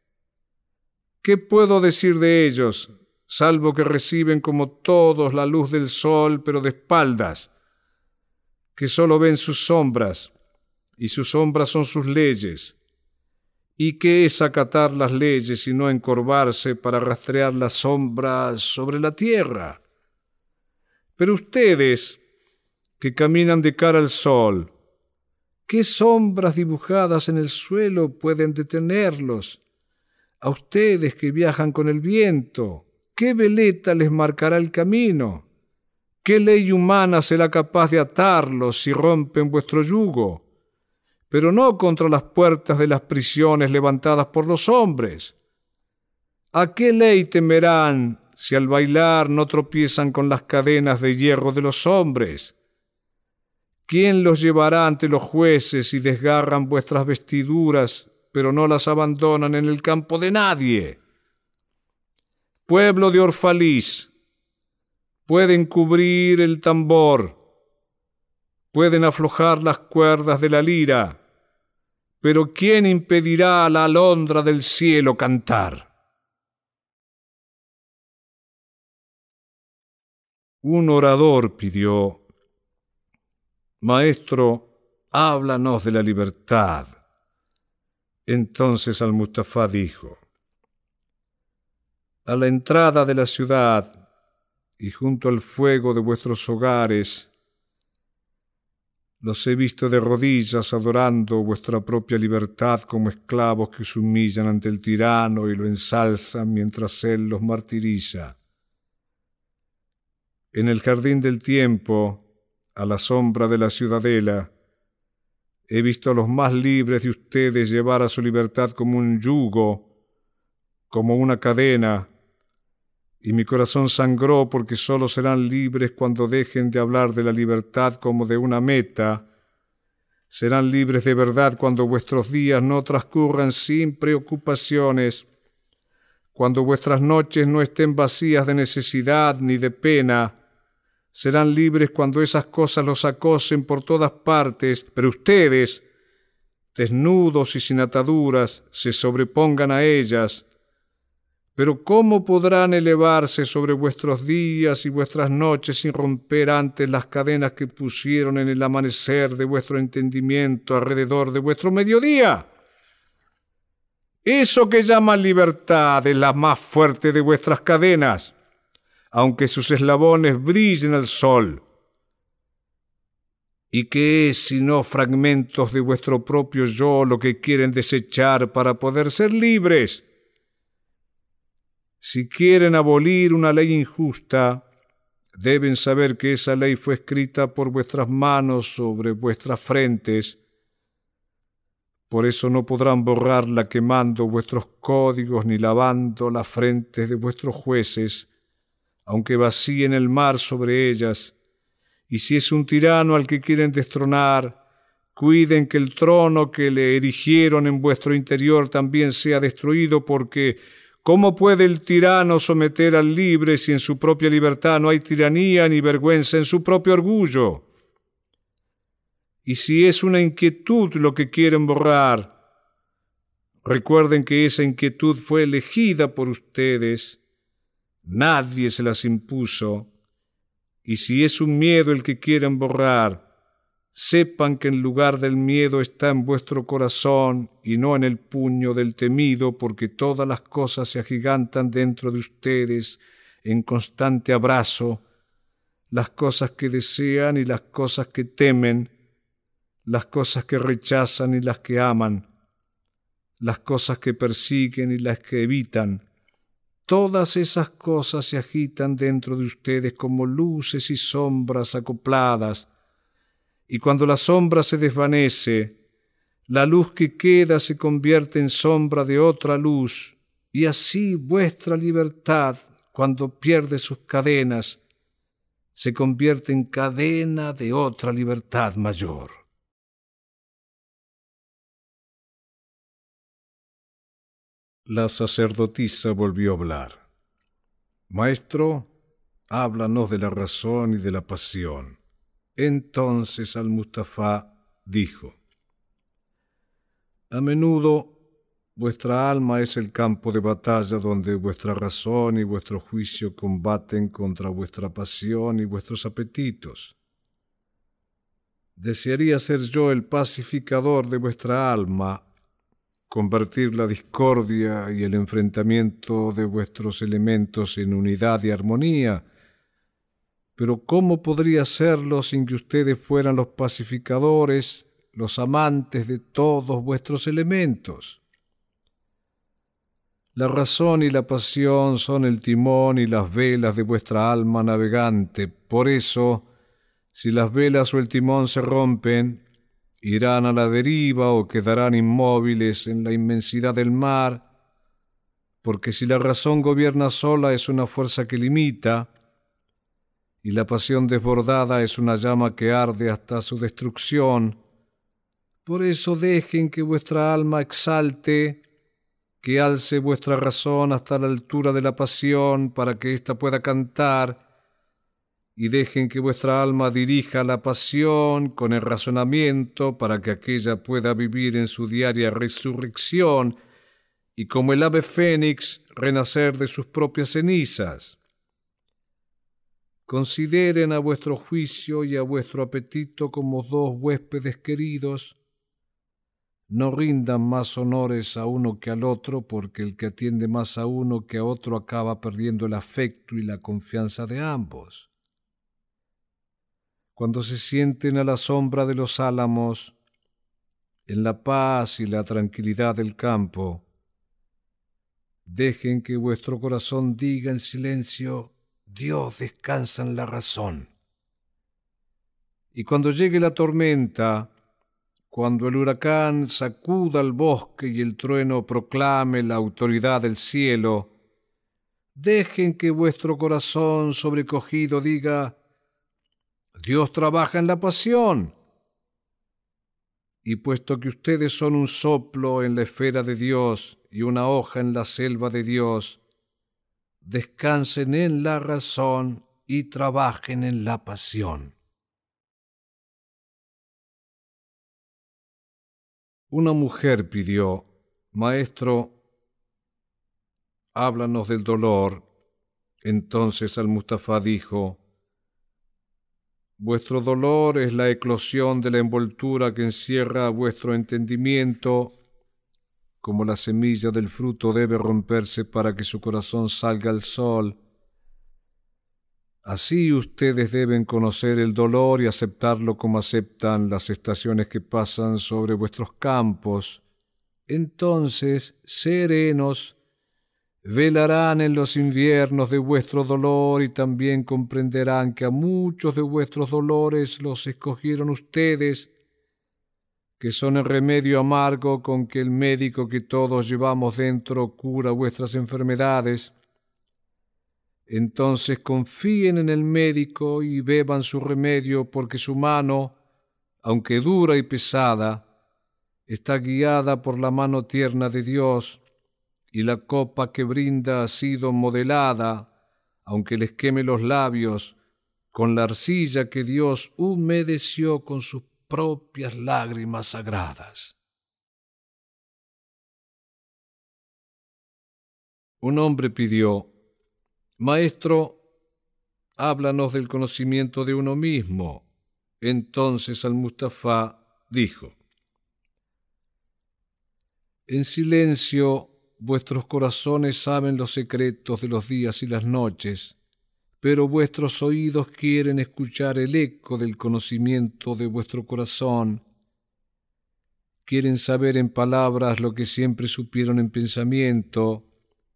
¿Qué puedo decir de ellos, salvo que reciben como todos la luz del sol, pero de espaldas, que sólo ven sus sombras, y sus sombras son sus leyes? ¿Y qué es acatar las leyes y no encorvarse para rastrear las sombras sobre la tierra? Pero ustedes, que caminan de cara al sol, ¿qué sombras dibujadas en el suelo pueden detenerlos? A ustedes que viajan con el viento, ¿qué veleta les marcará el camino? ¿Qué ley humana será capaz de atarlos si rompen vuestro yugo? Pero no contra las puertas de las prisiones levantadas por los hombres. ¿A qué ley temerán si al bailar no tropiezan con las cadenas de hierro de los hombres? ¿Quién los llevará ante los jueces si desgarran vuestras vestiduras, pero no las abandonan en el campo de nadie? Pueblo de Orfalís, pueden cubrir el tambor, pueden aflojar las cuerdas de la lira, pero ¿quién impedirá a la alondra del cielo cantar? Un orador pidió: Maestro, háblanos de la libertad. Entonces Al-Mustafá dijo: A la entrada de la ciudad y junto al fuego de vuestros hogares, los he visto de rodillas adorando vuestra propia libertad como esclavos que se humillan ante el tirano y lo ensalzan mientras él los martiriza. En el jardín del tiempo, a la sombra de la ciudadela, he visto a los más libres de ustedes llevar a su libertad como un yugo, como una cadena, y mi corazón sangró porque sólo serán libres cuando dejen de hablar de la libertad como de una meta. Serán libres de verdad cuando vuestros días no transcurran sin preocupaciones, cuando vuestras noches no estén vacías de necesidad ni de pena. Serán libres cuando esas cosas los acosen por todas partes, pero ustedes, desnudos y sin ataduras, se sobrepongan a ellas. Pero ¿cómo podrán elevarse sobre vuestros días y vuestras noches sin romper antes las cadenas que pusieron en el amanecer de vuestro entendimiento alrededor de vuestro mediodía? Eso que llaman libertad es la más fuerte de vuestras cadenas, aunque sus eslabones brillen al sol. ¿Y qué es sino fragmentos de vuestro propio yo lo que quieren desechar para poder ser libres? Si quieren abolir una ley injusta, deben saber que esa ley fue escrita por vuestras manos sobre vuestras frentes. Por eso no podrán borrarla quemando vuestros códigos ni lavando las frentes de vuestros jueces, aunque vacíen el mar sobre ellas. Y si es un tirano al que quieren destronar, cuiden que el trono que le erigieron en vuestro interior también sea destruido, porque ¿cómo puede el tirano someter al libre si en su propia libertad no hay tiranía ni vergüenza en su propio orgullo? Y si es una inquietud lo que quieren borrar, recuerden que esa inquietud fue elegida por ustedes, nadie se las impuso. Y si es un miedo el que quieren borrar, sepan que en lugar del miedo está en vuestro corazón y no en el puño del temido, porque todas las cosas se agigantan dentro de ustedes en constante abrazo, las cosas que desean y las cosas que temen, las cosas que rechazan y las que aman, las cosas que persiguen y las que evitan. Todas esas cosas se agitan dentro de ustedes como luces y sombras acopladas, y cuando la sombra se desvanece, la luz que queda se convierte en sombra de otra luz, y así vuestra libertad, cuando pierde sus cadenas, se convierte en cadena de otra libertad mayor. La sacerdotisa volvió a hablar. Maestro, háblanos de la razón y de la pasión. Entonces Al-Mustafá dijo: a menudo vuestra alma es el campo de batalla donde vuestra razón y vuestro juicio combaten contra vuestra pasión y vuestros apetitos. Desearía ser yo el pacificador de vuestra alma, convertir la discordia y el enfrentamiento de vuestros elementos en unidad y armonía. Pero ¿cómo podría hacerlo sin que ustedes fueran los pacificadores, los amantes de todos vuestros elementos? La razón y la pasión son el timón y las velas de vuestra alma navegante. Por eso, si las velas o el timón se rompen, irán a la deriva o quedarán inmóviles en la inmensidad del mar, porque si la razón gobierna sola es una fuerza que limita, y la pasión desbordada es una llama que arde hasta su destrucción. Por eso dejen que vuestra alma exalte, que alce vuestra razón hasta la altura de la pasión para que ésta pueda cantar, y dejen que vuestra alma dirija la pasión con el razonamiento para que aquella pueda vivir en su diaria resurrección y como el ave fénix renacer de sus propias cenizas. Consideren a vuestro juicio y a vuestro apetito como dos huéspedes queridos. No rindan más honores a uno que al otro, porque el que atiende más a uno que a otro acaba perdiendo el afecto y la confianza de ambos. Cuando se sienten a la sombra de los álamos, en la paz y la tranquilidad del campo, dejen que vuestro corazón diga en silencio: Dios descansa en la razón. Y cuando llegue la tormenta, cuando el huracán sacuda el bosque y el trueno proclame la autoridad del cielo, dejen que vuestro corazón sobrecogido diga: Dios trabaja en la pasión. Y puesto que ustedes son un soplo en la esfera de Dios y una hoja en la selva de Dios, descansen en la razón y trabajen en la pasión. Una mujer pidió: Maestro, háblanos del dolor. Entonces Al-Mustafá dijo: vuestro dolor es la eclosión de la envoltura que encierra vuestro entendimiento. Como la semilla del fruto debe romperse para que su corazón salga al sol, así ustedes deben conocer el dolor y aceptarlo como aceptan las estaciones que pasan sobre vuestros campos. Entonces, serenos, Velarán en los inviernos de vuestro dolor y también comprenderán que a muchos de vuestros dolores los escogieron ustedes, que son el remedio amargo con que el médico que todos llevamos dentro cura vuestras enfermedades. Entonces confíen en el médico y beban su remedio, porque su mano, aunque dura y pesada, está guiada por la mano tierna de Dios, y la copa que brinda ha sido modelada, aunque les queme los labios, con la arcilla que Dios humedeció con sus propias lágrimas sagradas. Un hombre pidió: Maestro, háblanos del conocimiento de uno mismo. Entonces Al-Mustafá dijo: En silencio vuestros corazones saben los secretos de los días y las noches, pero vuestros oídos quieren escuchar el eco del conocimiento de vuestro corazón. Quieren saber en palabras lo que siempre supieron en pensamiento.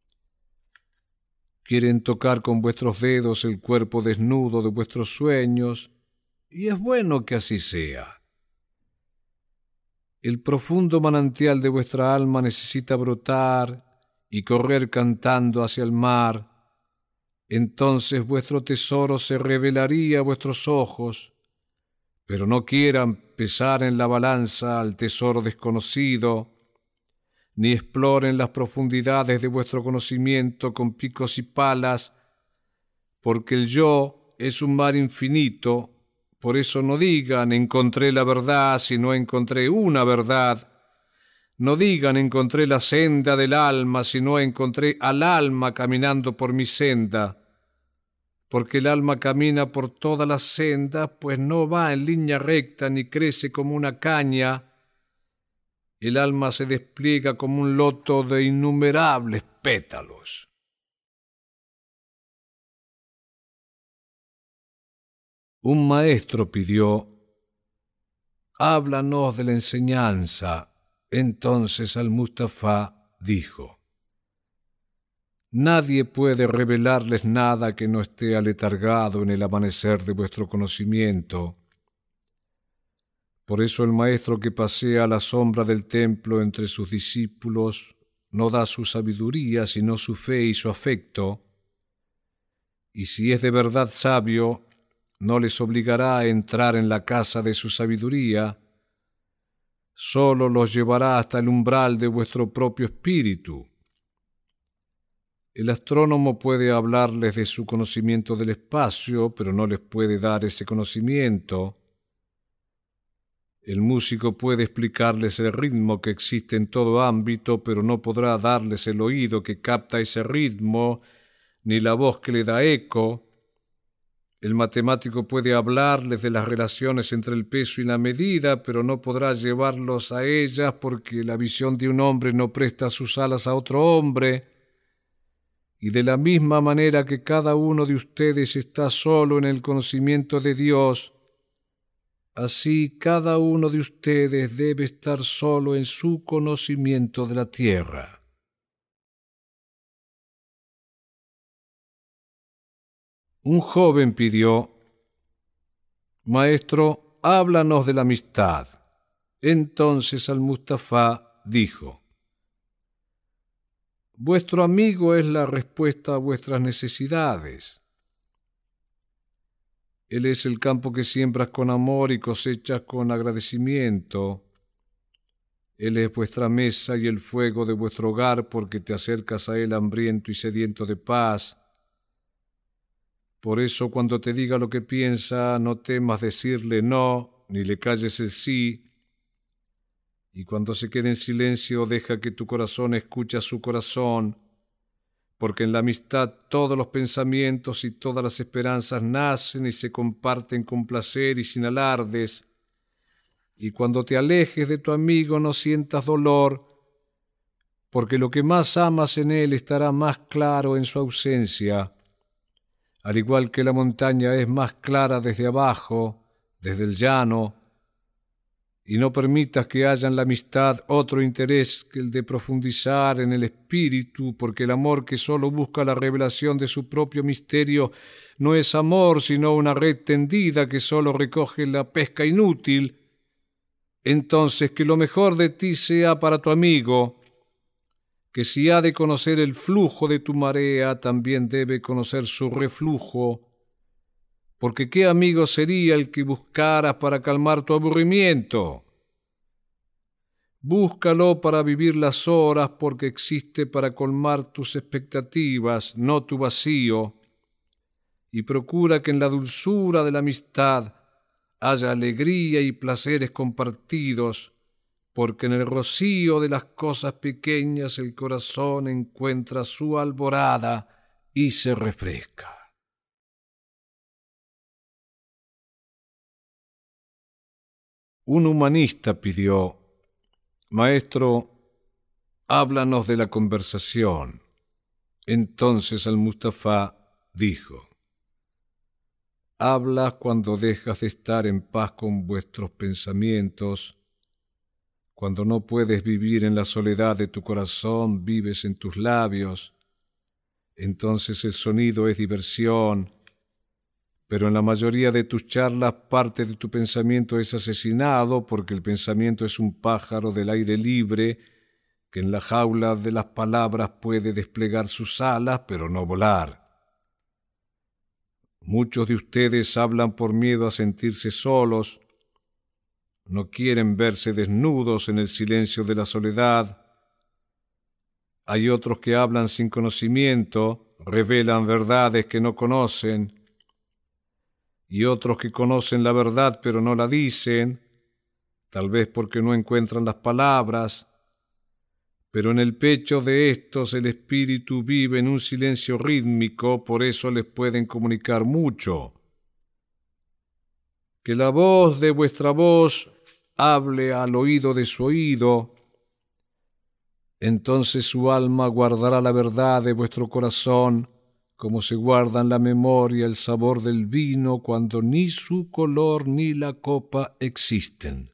Quieren tocar con vuestros dedos el cuerpo desnudo de vuestros sueños, y es bueno que así sea. El profundo manantial de vuestra alma necesita brotar y correr cantando hacia el mar. Entonces vuestro tesoro se revelaría a vuestros ojos, pero no quieran pesar en la balanza al tesoro desconocido, ni exploren las profundidades de vuestro conocimiento con picos y palas, porque el yo es un mar infinito. Por eso no digan encontré la verdad, sino encontré una verdad. No digan encontré la senda del alma, sino encontré al alma caminando por mi senda. Porque el alma camina por todas las sendas, pues no va en línea recta ni crece como una caña. El alma se despliega como un loto de innumerables pétalos. Un maestro pidió: Háblanos de la enseñanza. Entonces Al-Mustafá dijo: Nadie puede revelarles nada que no esté aletargado en el amanecer de vuestro conocimiento. Por eso el maestro que pasea a la sombra del templo entre sus discípulos no da su sabiduría, sino su fe y su afecto. Y si es de verdad sabio, no les obligará a entrar en la casa de su sabiduría, solo los llevará hasta el umbral de vuestro propio espíritu. El astrónomo puede hablarles de su conocimiento del espacio, pero no les puede dar ese conocimiento. El músico puede explicarles el ritmo que existe en todo ámbito, pero no podrá darles el oído que capta ese ritmo, ni la voz que le da eco. El matemático puede hablarles de las relaciones entre el peso y la medida, pero no podrá llevarlos a ellas porque la visión de un hombre no presta sus alas a otro hombre. Y de la misma manera que cada uno de ustedes está solo en el conocimiento de Dios, así cada uno de ustedes debe estar solo en su conocimiento de la tierra. Un joven pidió: Maestro, háblanos de la amistad. Entonces Al-Mustafá dijo: Vuestro amigo es la respuesta a vuestras necesidades. Él es el campo que siembras con amor y cosechas con agradecimiento. Él es vuestra mesa y el fuego de vuestro hogar, porque te acercas a él hambriento y sediento de paz. Por eso, cuando te diga lo que piensa, no temas decirle no, ni le calles el sí. Y cuando se quede en silencio, deja que tu corazón escuche a su corazón, porque en la amistad todos los pensamientos y todas las esperanzas nacen y se comparten con placer y sin alardes. Y cuando te alejes de tu amigo, no sientas dolor, porque lo que más amas en él estará más claro en su ausencia. Al igual que la montaña es más clara desde abajo, desde el llano, y no permitas que haya en la amistad otro interés que el de profundizar en el espíritu, porque el amor que sólo busca la revelación de su propio misterio no es amor, sino una red tendida que sólo recoge la pesca inútil. Entonces que lo mejor de ti sea para tu amigo, que si ha de conocer el flujo de tu marea, también debe conocer su reflujo, porque ¿qué amigo sería el que buscaras para calmar tu aburrimiento? Búscalo para vivir las horas, porque existe para colmar tus expectativas, no tu vacío, y procura que en la dulzura de la amistad haya alegría y placeres compartidos, porque en el rocío de las cosas pequeñas el corazón encuentra su alborada y se refresca. Un humanista pidió: «Maestro, háblanos de la conversación». Entonces Al-Mustafá dijo: «Hablas cuando dejas de estar en paz con vuestros pensamientos. Cuando no puedes vivir en la soledad de tu corazón, vives en tus labios. Entonces el sonido es diversión, pero en la mayoría de tus charlas parte de tu pensamiento es asesinado, porque el pensamiento es un pájaro del aire libre que en la jaula de las palabras puede desplegar sus alas, pero no volar. Muchos de ustedes hablan por miedo a sentirse solos, no quieren verse desnudos en el silencio de la soledad. Hay otros que hablan sin conocimiento, revelan verdades que no conocen, y otros que conocen la verdad pero no la dicen, tal vez porque no encuentran las palabras, pero en el pecho de estos el espíritu vive en un silencio rítmico, por eso les pueden comunicar mucho. Que la voz de vuestra voz hable al oído de su oído, entonces su alma guardará la verdad de vuestro corazón, como se guarda en la memoria el sabor del vino cuando ni su color ni la copa existen».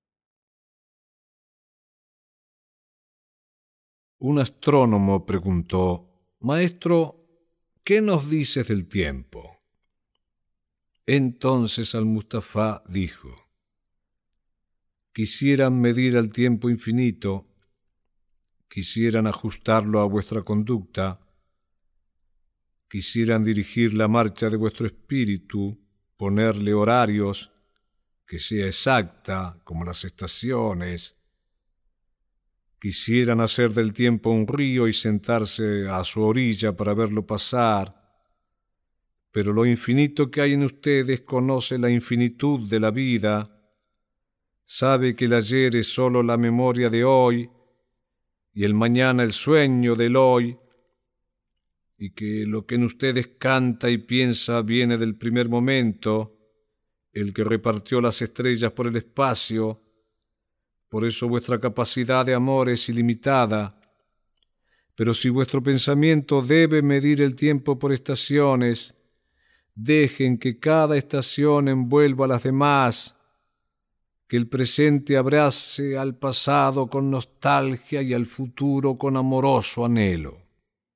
Un astrónomo preguntó: «Maestro, ¿qué nos dices del tiempo?». Entonces Al-Mustafá dijo: «Quisieran medir el tiempo infinito, quisieran ajustarlo a vuestra conducta, quisieran dirigir la marcha de vuestro espíritu, ponerle horarios, que sea exacta como las estaciones. Quisieran hacer del tiempo un río y sentarse a su orilla para verlo pasar, pero lo infinito que hay en ustedes conoce la infinitud de la vida, sabe que el ayer es sólo la memoria de hoy y el mañana el sueño del hoy, y que lo que en ustedes canta y piensa viene del primer momento, el que repartió las estrellas por el espacio. Por eso vuestra capacidad de amor es ilimitada. Pero si vuestro pensamiento debe medir el tiempo por estaciones, dejen que cada estación envuelva a las demás, que el presente abrace al pasado con nostalgia y al futuro con amoroso anhelo».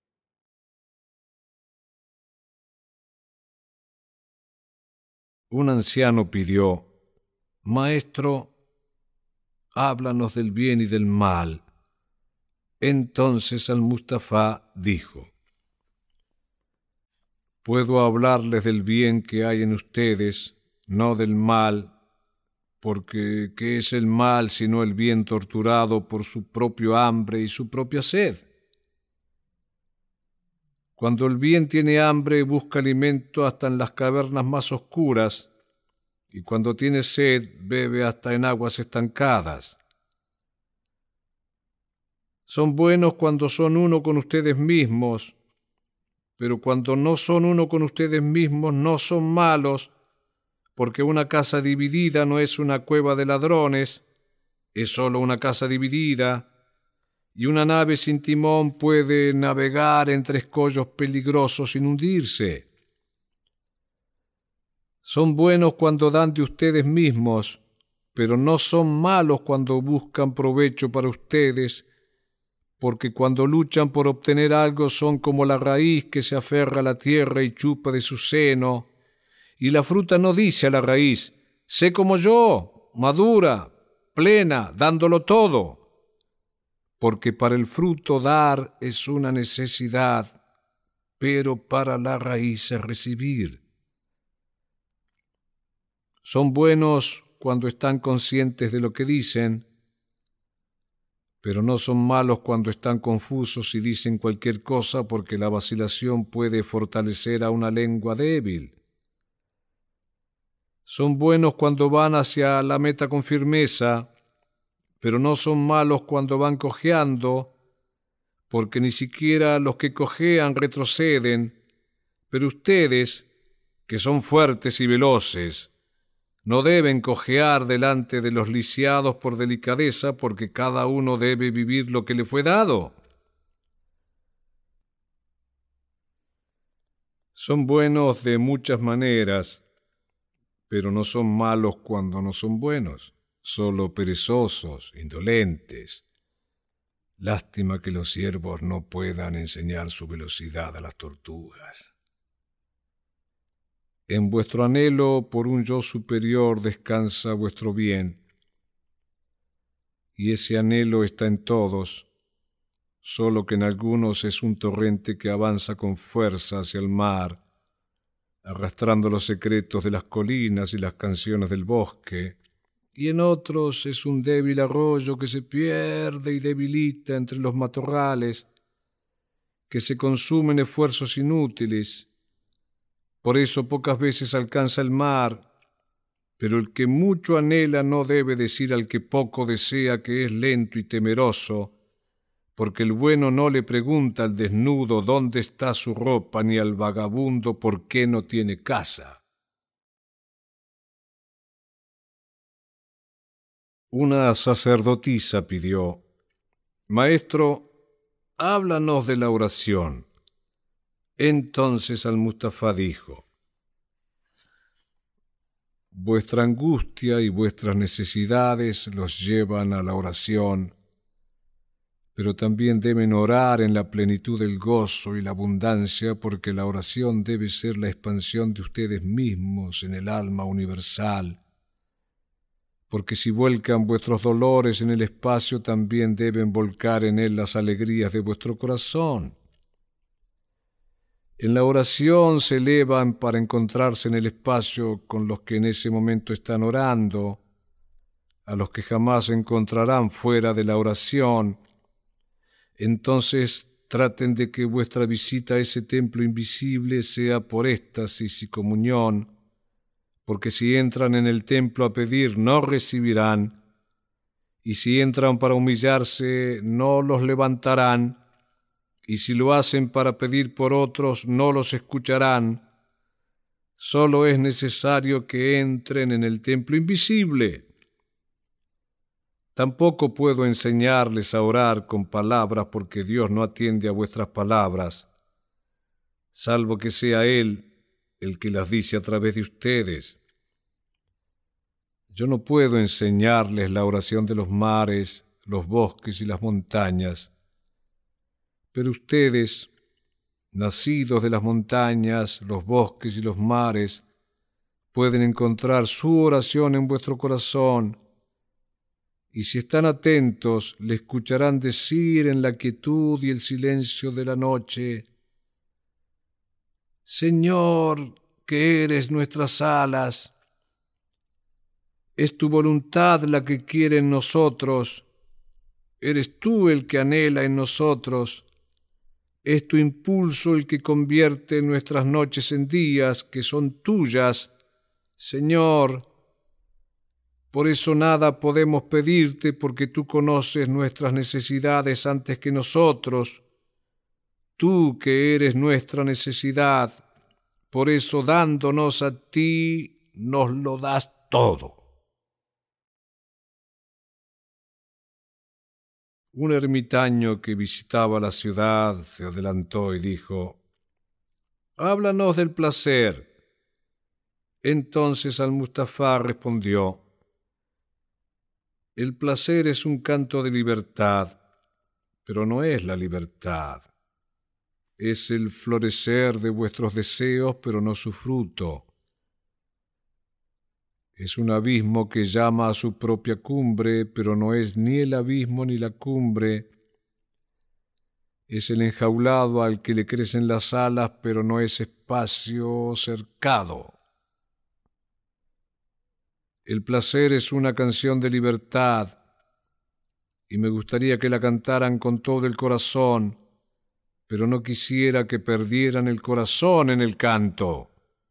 Un anciano pidió: «Maestro, háblanos del bien y del mal». Entonces Al-Mustafá dijo: «Puedo hablarles del bien que hay en ustedes, no del mal, porque ¿qué es el mal sino el bien torturado por su propio hambre y su propia sed? Cuando el bien tiene hambre, busca alimento hasta en las cavernas más oscuras, y cuando tiene sed, bebe hasta en aguas estancadas. Son buenos cuando son uno con ustedes mismos, pero cuando no son uno con ustedes mismos no son malos, porque una casa dividida no es una cueva de ladrones, es solo una casa dividida, y una nave sin timón puede navegar entre escollos peligrosos sin hundirse. Son buenos cuando dan de ustedes mismos, pero no son malos cuando buscan provecho para ustedes, porque cuando luchan por obtener algo son como la raíz que se aferra a la tierra y chupa de su seno, y la fruta no dice a la raíz, sé como yo, madura, plena, dándolo todo, porque para el fruto dar es una necesidad, pero para la raíz es recibir. Son buenos cuando están conscientes de lo que dicen, pero no son malos cuando están confusos y dicen cualquier cosa, porque la vacilación puede fortalecer a una lengua débil. Son buenos cuando van hacia la meta con firmeza, pero no son malos cuando van cojeando, porque ni siquiera los que cojean retroceden, pero ustedes, que son fuertes y veloces, no deben cojear delante de los lisiados por delicadeza, porque cada uno debe vivir lo que le fue dado. Son buenos de muchas maneras, pero no son malos cuando no son buenos, solo perezosos, indolentes. Lástima que los ciervos no puedan enseñar su velocidad a las tortugas. En vuestro anhelo por un yo superior descansa vuestro bien, y ese anhelo está en todos, solo que en algunos es un torrente que avanza con fuerza hacia el mar, arrastrando los secretos de las colinas y las canciones del bosque, y en otros es un débil arroyo que se pierde y debilita entre los matorrales, que se consume en esfuerzos inútiles. Por eso pocas veces alcanza el mar, pero el que mucho anhela no debe decir al que poco desea que es lento y temeroso, porque el bueno no le pregunta al desnudo dónde está su ropa, ni al vagabundo por qué no tiene casa. Una sacerdotisa pidió, Maestro, háblanos de la oración. Entonces Al-Mustafá dijo, vuestra angustia y vuestras necesidades los llevan a la oración, pero también deben orar en la plenitud del gozo y la abundancia, porque la oración debe ser la expansión de ustedes mismos en el alma universal, porque si vuelcan vuestros dolores en el espacio, también deben volcar en él las alegrías de vuestro corazón. En la oración se elevan para encontrarse en el espacio con los que en ese momento están orando, a los que jamás se encontrarán fuera de la oración. Entonces traten de que vuestra visita a ese templo invisible sea por éxtasis y comunión, porque si entran en el templo a pedir no recibirán, y si entran para humillarse no los levantarán, y si lo hacen para pedir por otros, no los escucharán. Solo es necesario que entren en el templo invisible. Tampoco puedo enseñarles a orar con palabras, porque Dios no atiende a vuestras palabras, salvo que sea Él el que las dice a través de ustedes. Yo no puedo enseñarles la oración de los mares, los bosques y las montañas, pero ustedes, nacidos de las montañas, los bosques y los mares, pueden encontrar su oración en vuestro corazón, y si están atentos, le escucharán decir en la quietud y el silencio de la noche, Señor, que eres nuestras alas, es tu voluntad la que quiere en nosotros, eres tú el que anhela en nosotros, es tu impulso el que convierte nuestras noches en días que son tuyas, Señor. Por eso nada podemos pedirte, porque tú conoces nuestras necesidades antes que nosotros. Tú que eres nuestra necesidad, por eso dándonos a ti nos lo das todo. Un ermitaño que visitaba la ciudad se adelantó y dijo, háblanos del placer. Entonces Al-Mustafá respondió, El placer es un canto de libertad, pero no es la libertad. Es el florecer de vuestros deseos, pero no su fruto. Es un abismo que llama a su propia cumbre, pero no es ni el abismo ni la cumbre. Es el enjaulado al que le crecen las alas, pero no es espacio cercado. El placer es una canción de libertad, y me gustaría que la cantaran con todo el corazón, pero no quisiera que perdieran el corazón en el canto.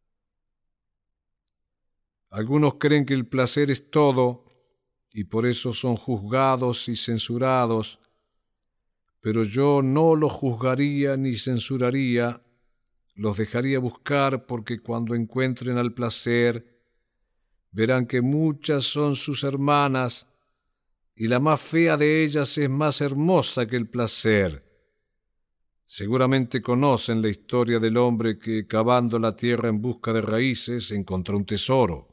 Algunos creen que el placer es todo, y por eso son juzgados y censurados, pero yo no los juzgaría ni censuraría, los dejaría buscar, porque cuando encuentren al placer, verán que muchas son sus hermanas, y la más fea de ellas es más hermosa que el placer. Seguramente conocen la historia del hombre que, cavando la tierra en busca de raíces, encontró un tesoro.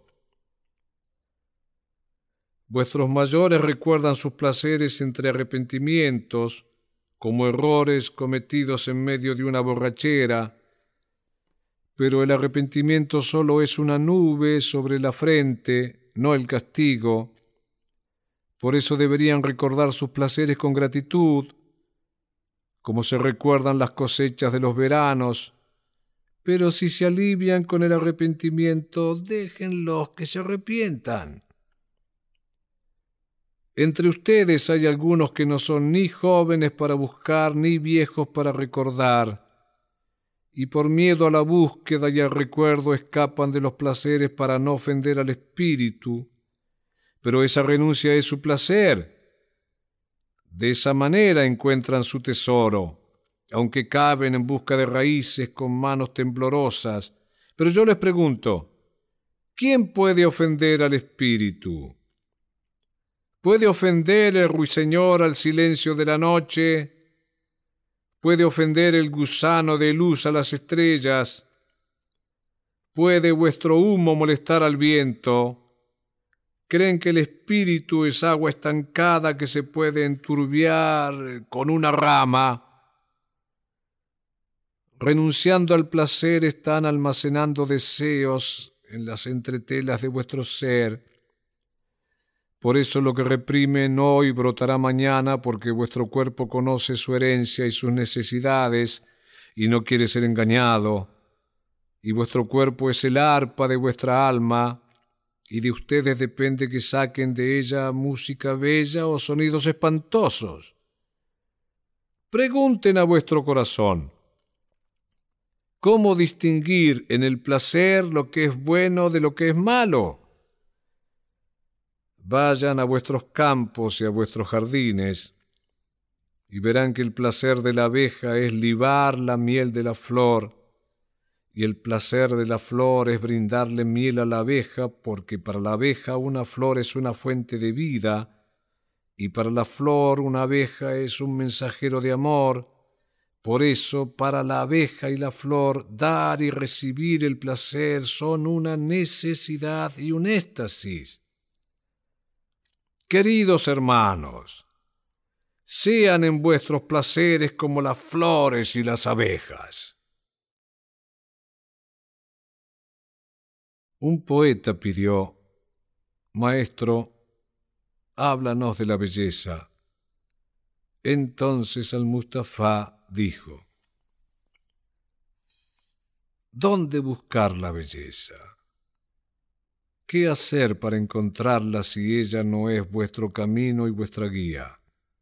Vuestros mayores recuerdan sus placeres entre arrepentimientos, como errores cometidos en medio de una borrachera, pero el arrepentimiento solo es una nube sobre la frente, no el castigo. Por eso deberían recordar sus placeres con gratitud, como se recuerdan las cosechas de los veranos, pero si se alivian con el arrepentimiento, déjenlos que se arrepientan. Entre ustedes hay algunos que no son ni jóvenes para buscar, ni viejos para recordar, y por miedo a la búsqueda y al recuerdo escapan de los placeres para no ofender al espíritu, pero esa renuncia es su placer. De esa manera encuentran su tesoro, aunque caben en busca de raíces con manos temblorosas. Pero yo les pregunto, ¿quién puede ofender al espíritu? ¿Puede ofender el ruiseñor al silencio de la noche? ¿Puede ofender el gusano de luz a las estrellas? ¿Puede vuestro humo molestar al viento? ¿Creen que el espíritu es agua estancada que se puede enturbiar con una rama? Renunciando al placer están almacenando deseos en las entretelas de vuestro ser. Por eso lo que reprimen hoy brotará mañana, porque vuestro cuerpo conoce su herencia y sus necesidades y no quiere ser engañado. Y vuestro cuerpo es el arpa de vuestra alma, y de ustedes depende que saquen de ella música bella o sonidos espantosos. Pregunten a vuestro corazón, ¿cómo distinguir en el placer lo que es bueno de lo que es malo? Vayan a vuestros campos y a vuestros jardines, y verán que el placer de la abeja es libar la miel de la flor, y el placer de la flor es brindarle miel a la abeja, porque para la abeja una flor es una fuente de vida, y para la flor una abeja es un mensajero de amor. Por eso, para la abeja y la flor, dar y recibir el placer son una necesidad y un éxtasis. Queridos hermanos, sean en vuestros placeres como las flores y las abejas. Un poeta pidió, Maestro, háblanos de la belleza. Entonces Al-Mustafá dijo, ¿dónde buscar la belleza? ¿Qué hacer para encontrarla si ella no es vuestro camino y vuestra guía?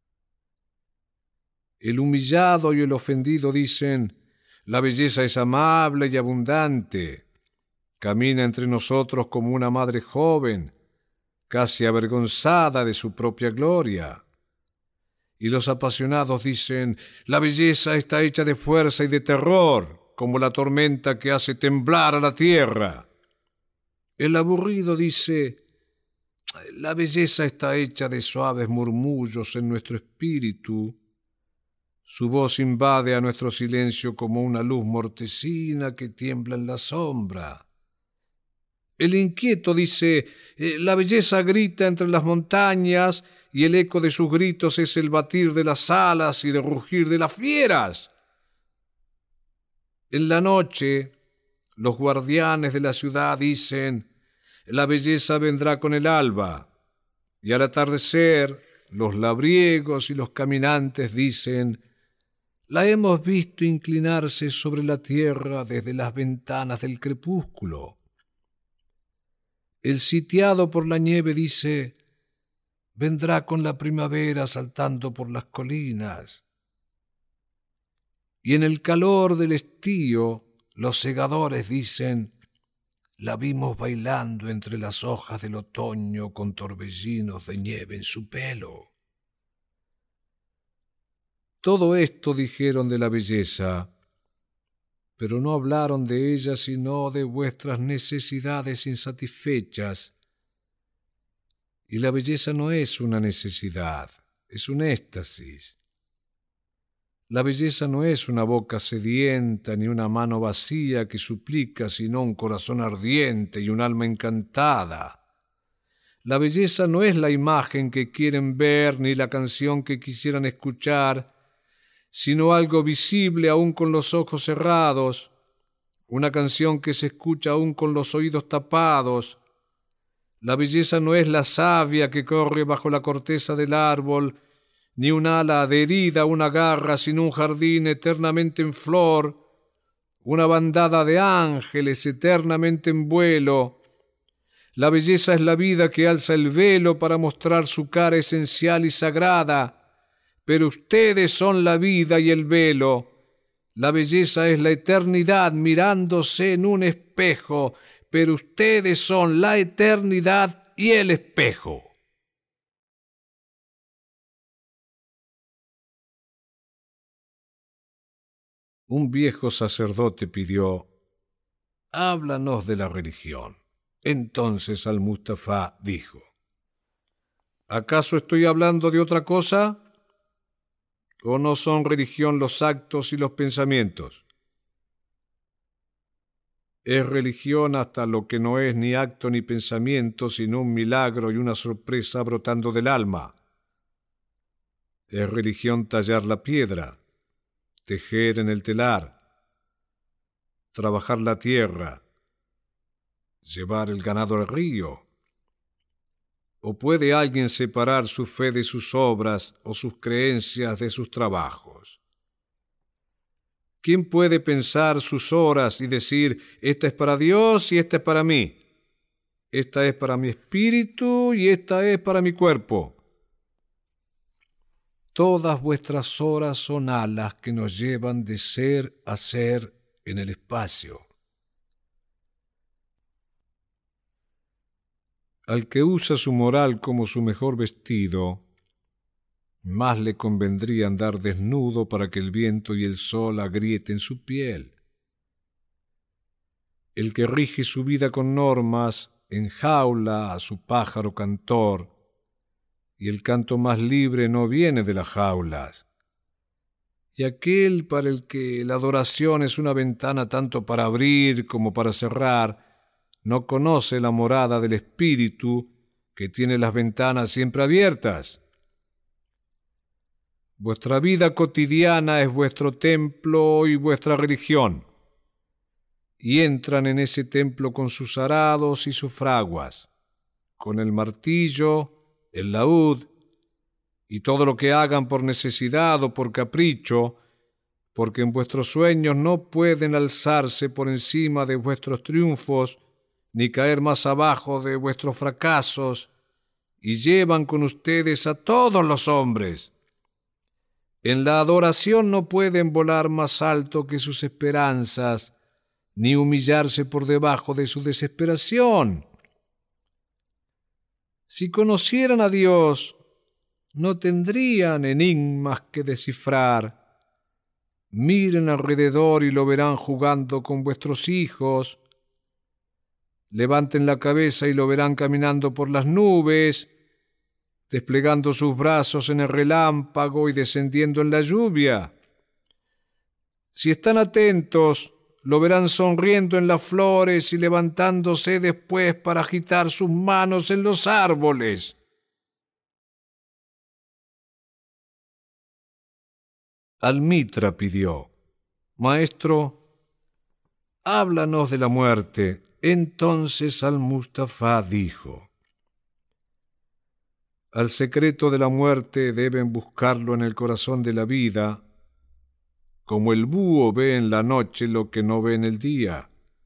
El humillado y el ofendido dicen, la belleza es amable y abundante, camina entre nosotros como una madre joven, casi avergonzada de su propia gloria. Y los apasionados dicen, la belleza está hecha de fuerza y de terror, como la tormenta que hace temblar a la tierra. El aburrido dice, la belleza está hecha de suaves murmullos en nuestro espíritu. Su voz invade a nuestro silencio como una luz mortecina que tiembla en la sombra. El inquieto dice, eh, la belleza grita entre las montañas y el eco de sus gritos es el batir de las alas y el rugir de las fieras. En la noche, los guardianes de la ciudad dicen, la belleza vendrá con el alba. Y al atardecer, los labriegos y los caminantes dicen, la hemos visto inclinarse sobre la tierra desde las ventanas del crepúsculo. El sitiado por la nieve dice, vendrá con la primavera saltando por las colinas. Y en el calor del estío, los segadores dicen, la vimos bailando entre las hojas del otoño con torbellinos de nieve en su pelo. Todo esto dijeron de la belleza, pero no hablaron de ella sino de vuestras necesidades insatisfechas. Y la belleza no es una necesidad, es un éxtasis. La belleza no es una boca sedienta ni una mano vacía que suplica, sino un corazón ardiente y un alma encantada. La belleza no es la imagen que quieren ver ni la canción que quisieran escuchar, sino algo visible aún con los ojos cerrados, una canción que se escucha aún con los oídos tapados. La belleza no es la savia que corre bajo la corteza del árbol, ni un ala adherida a una garra, sino un jardín eternamente en flor, una bandada de ángeles eternamente en vuelo. La belleza es la vida que alza el velo para mostrar su cara esencial y sagrada, pero ustedes son la vida y el velo. La belleza es la eternidad mirándose en un espejo, pero ustedes son la eternidad y el espejo. Un viejo sacerdote pidió, háblanos de la religión. Entonces Al-Mustafa dijo, ¿acaso estoy hablando de otra cosa? ¿O no son religión los actos y los pensamientos? Es religión hasta lo que no es ni acto ni pensamiento, sino un milagro y una sorpresa brotando del alma. Es religión tallar la piedra, tejer en el telar, trabajar la tierra, llevar el ganado al río. ¿O puede alguien separar su fe de sus obras o sus creencias de sus trabajos? ¿Quién puede pensar sus horas y decir, esta es para Dios y esta es para mí? Esta es para mi espíritu y esta es para mi cuerpo. Todas vuestras horas son alas que nos llevan de ser a ser en el espacio. Al que usa su moral como su mejor vestido, más le convendría andar desnudo para que el viento y el sol agrieten su piel. El que rige su vida con normas enjaula a su pájaro cantor, y el canto más libre no viene de las jaulas. Y aquel para el que la adoración es una ventana tanto para abrir como para cerrar, no conoce la morada del espíritu que tiene las ventanas siempre abiertas. Vuestra vida cotidiana es vuestro templo y vuestra religión, y entran en ese templo con sus arados y sus fraguas, con el martillo, el laúd, y todo lo que hagan por necesidad o por capricho, porque en vuestros sueños no pueden alzarse por encima de vuestros triunfos, ni caer más abajo de vuestros fracasos, y llevan con ustedes a todos los hombres. En la adoración no pueden volar más alto que sus esperanzas, ni humillarse por debajo de su desesperación. Si conocieran a Dios, no tendrían enigmas que descifrar. Miren alrededor y lo verán jugando con vuestros hijos. Levanten la cabeza y lo verán caminando por las nubes, desplegando sus brazos en el relámpago y descendiendo en la lluvia. Si están atentos, lo verán sonriendo en las flores y levantándose después para agitar sus manos en los árboles. Almitra pidió: Maestro, háblanos de la muerte. Entonces Al-Mustafá dijo: Al secreto de la muerte deben buscarlo en el corazón de la vida, como el búho ve en la noche lo que no ve en el día.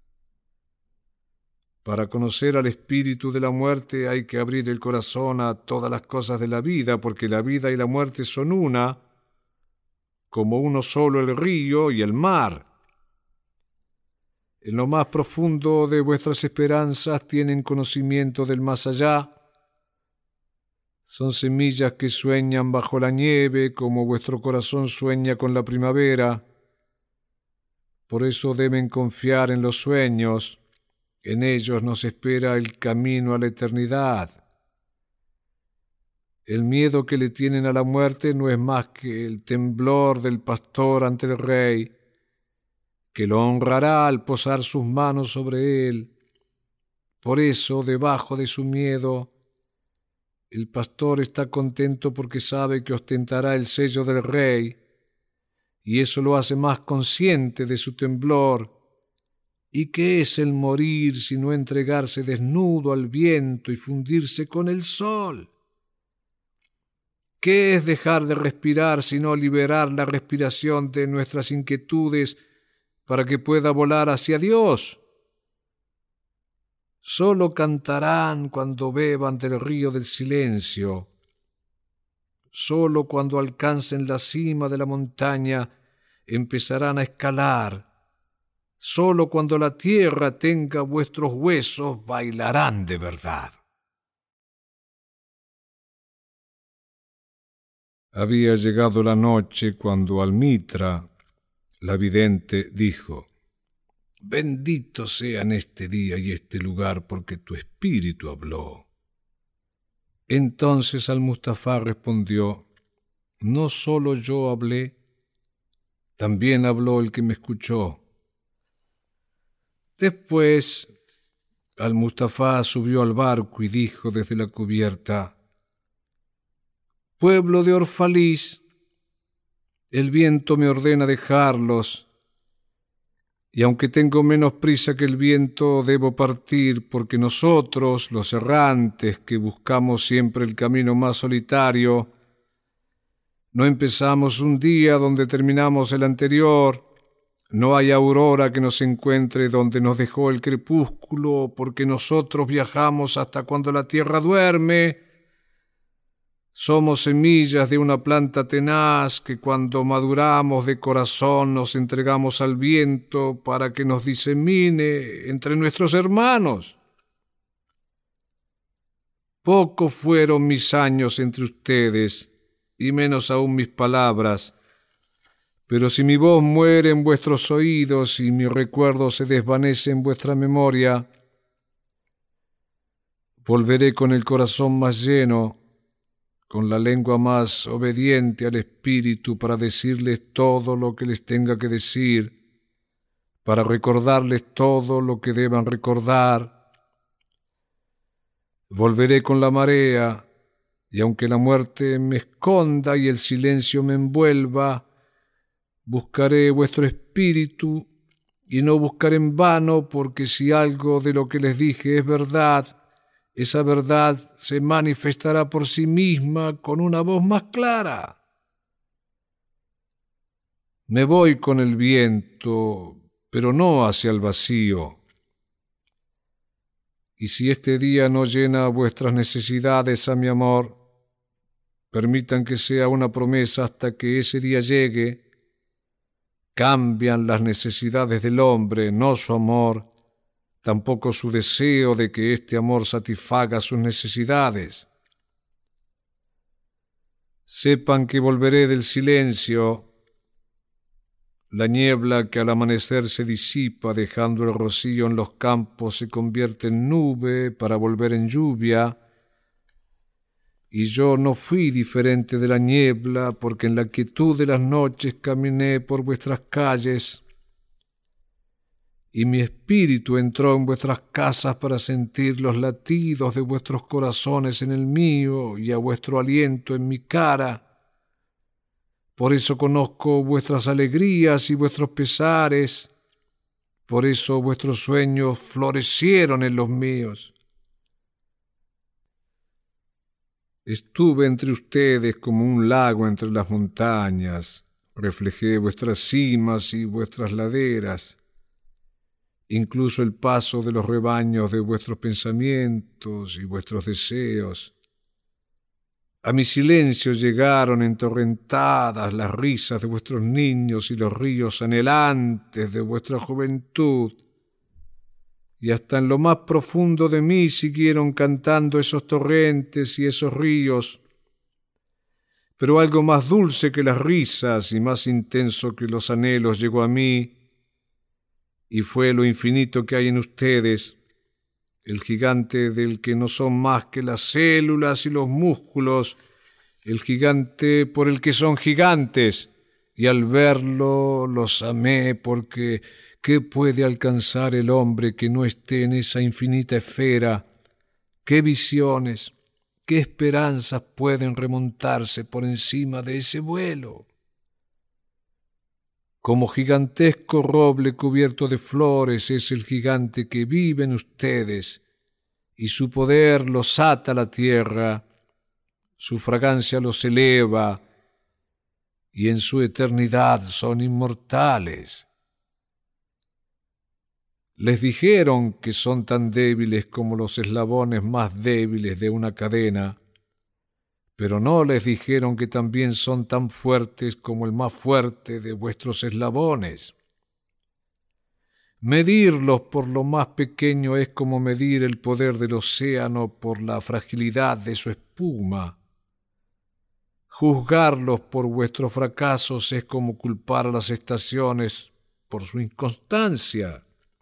Para conocer al espíritu de la muerte hay que abrir el corazón a todas las cosas de la vida, porque la vida y la muerte son una, como uno solo el río y el mar. En lo más profundo de vuestras esperanzas tienen conocimiento del más allá. Son semillas que sueñan bajo la nieve, como vuestro corazón sueña con la primavera. Por eso deben confiar en los sueños. En ellos nos espera el camino a la eternidad. El miedo que le tienen a la muerte no es más que el temblor del pastor ante el rey, que lo honrará al posar sus manos sobre él. Por eso, debajo de su miedo, el pastor está contento porque sabe que ostentará el sello del rey, y eso lo hace más consciente de su temblor. ¿Y qué es el morir sino entregarse desnudo al viento y fundirse con el sol? ¿Qué es dejar de respirar sino liberar la respiración de nuestras inquietudes para que pueda volar hacia Dios? Solo cantarán cuando beban del río del silencio. Solo cuando alcancen la cima de la montaña empezarán a escalar. Solo cuando la tierra tenga vuestros huesos bailarán de verdad. Había llegado la noche cuando Almitra, la vidente, dijo: Bendito sean este día y este lugar, porque tu espíritu habló. Entonces Al-Mustafá respondió: No solo yo hablé, también habló el que me escuchó. Después Al-Mustafá subió al barco y dijo desde la cubierta: Pueblo de Orfalís, el viento me ordena dejarlos, y aunque tengo menos prisa que el viento, debo partir, porque nosotros, los errantes, que buscamos siempre el camino más solitario, no empezamos un día donde terminamos el anterior. No hay aurora que nos encuentre donde nos dejó el crepúsculo, porque nosotros viajamos hasta cuando la tierra duerme. Somos semillas de una planta tenaz que cuando maduramos de corazón nos entregamos al viento para que nos disemine entre nuestros hermanos. Pocos fueron mis años entre ustedes, y menos aún mis palabras, pero si mi voz muere en vuestros oídos y mi recuerdo se desvanece en vuestra memoria, volveré con el corazón más lleno, con la lengua más obediente al espíritu para decirles todo lo que les tenga que decir, para recordarles todo lo que deban recordar. Volveré con la marea, y aunque la muerte me esconda y el silencio me envuelva, buscaré vuestro espíritu, y no buscaré en vano, porque si algo de lo que les dije es verdad, esa verdad se manifestará por sí misma con una voz más clara. Me voy con el viento, pero no hacia el vacío. Y si este día no llena vuestras necesidades a mi amor, permitan que sea una promesa hasta que ese día llegue. Cambian las necesidades del hombre, no su amor, tampoco su deseo de que este amor satisfaga sus necesidades. Sepan que volveré del silencio, la niebla que al amanecer se disipa dejando el rocío en los campos se convierte en nube para volver en lluvia, y yo no fui diferente de la niebla, porque en la quietud de las noches caminé por vuestras calles. y mi espíritu entró en vuestras casas para sentir los latidos de vuestros corazones en el mío y a vuestro aliento en mi cara. Por eso conozco vuestras alegrías y vuestros pesares, por eso vuestros sueños florecieron en los míos. Estuve entre ustedes como un lago entre las montañas, reflejé vuestras cimas y vuestras laderas, incluso el paso de los rebaños de vuestros pensamientos y vuestros deseos. A mi silencio llegaron entorrentadas las risas de vuestros niños y los ríos anhelantes de vuestra juventud, y hasta en lo más profundo de mí siguieron cantando esos torrentes y esos ríos. Pero algo más dulce que las risas y más intenso que los anhelos llegó a mí, y fue lo infinito que hay en ustedes, el gigante del que no son más que las células y los músculos, el gigante por el que son gigantes, y al verlo los amé porque ¿qué puede alcanzar el hombre que no esté en esa infinita esfera? ¿Qué visiones, qué esperanzas pueden remontarse por encima de ese vuelo? Como gigantesco roble cubierto de flores es el gigante que vive en ustedes, y su poder los ata a la tierra, su fragancia los eleva, y en su eternidad son inmortales. Les dijeron que son tan débiles como los eslabones más débiles de una cadena, pero no les dijeron que también son tan fuertes como el más fuerte de vuestros eslabones. Medirlos por lo más pequeño es como medir el poder del océano por la fragilidad de su espuma. Juzgarlos por vuestros fracasos es como culpar a las estaciones por su inconstancia.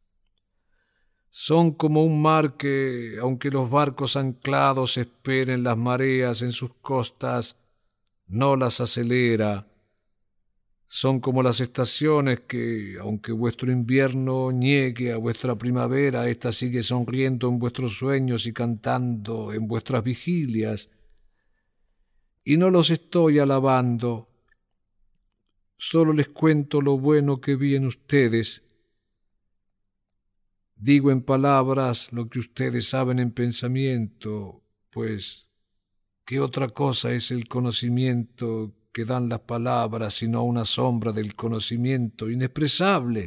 Son como un mar que, aunque los barcos anclados esperen las mareas en sus costas, no las acelera. Son como las estaciones que, aunque vuestro invierno niegue a vuestra primavera, ésta sigue sonriendo en vuestros sueños y cantando en vuestras vigilias. Y no los estoy alabando, solo les cuento lo bueno que vi en ustedes. Digo en palabras lo que ustedes saben en pensamiento, pues ¿qué otra cosa es el conocimiento que dan las palabras sino una sombra del conocimiento inexpresable?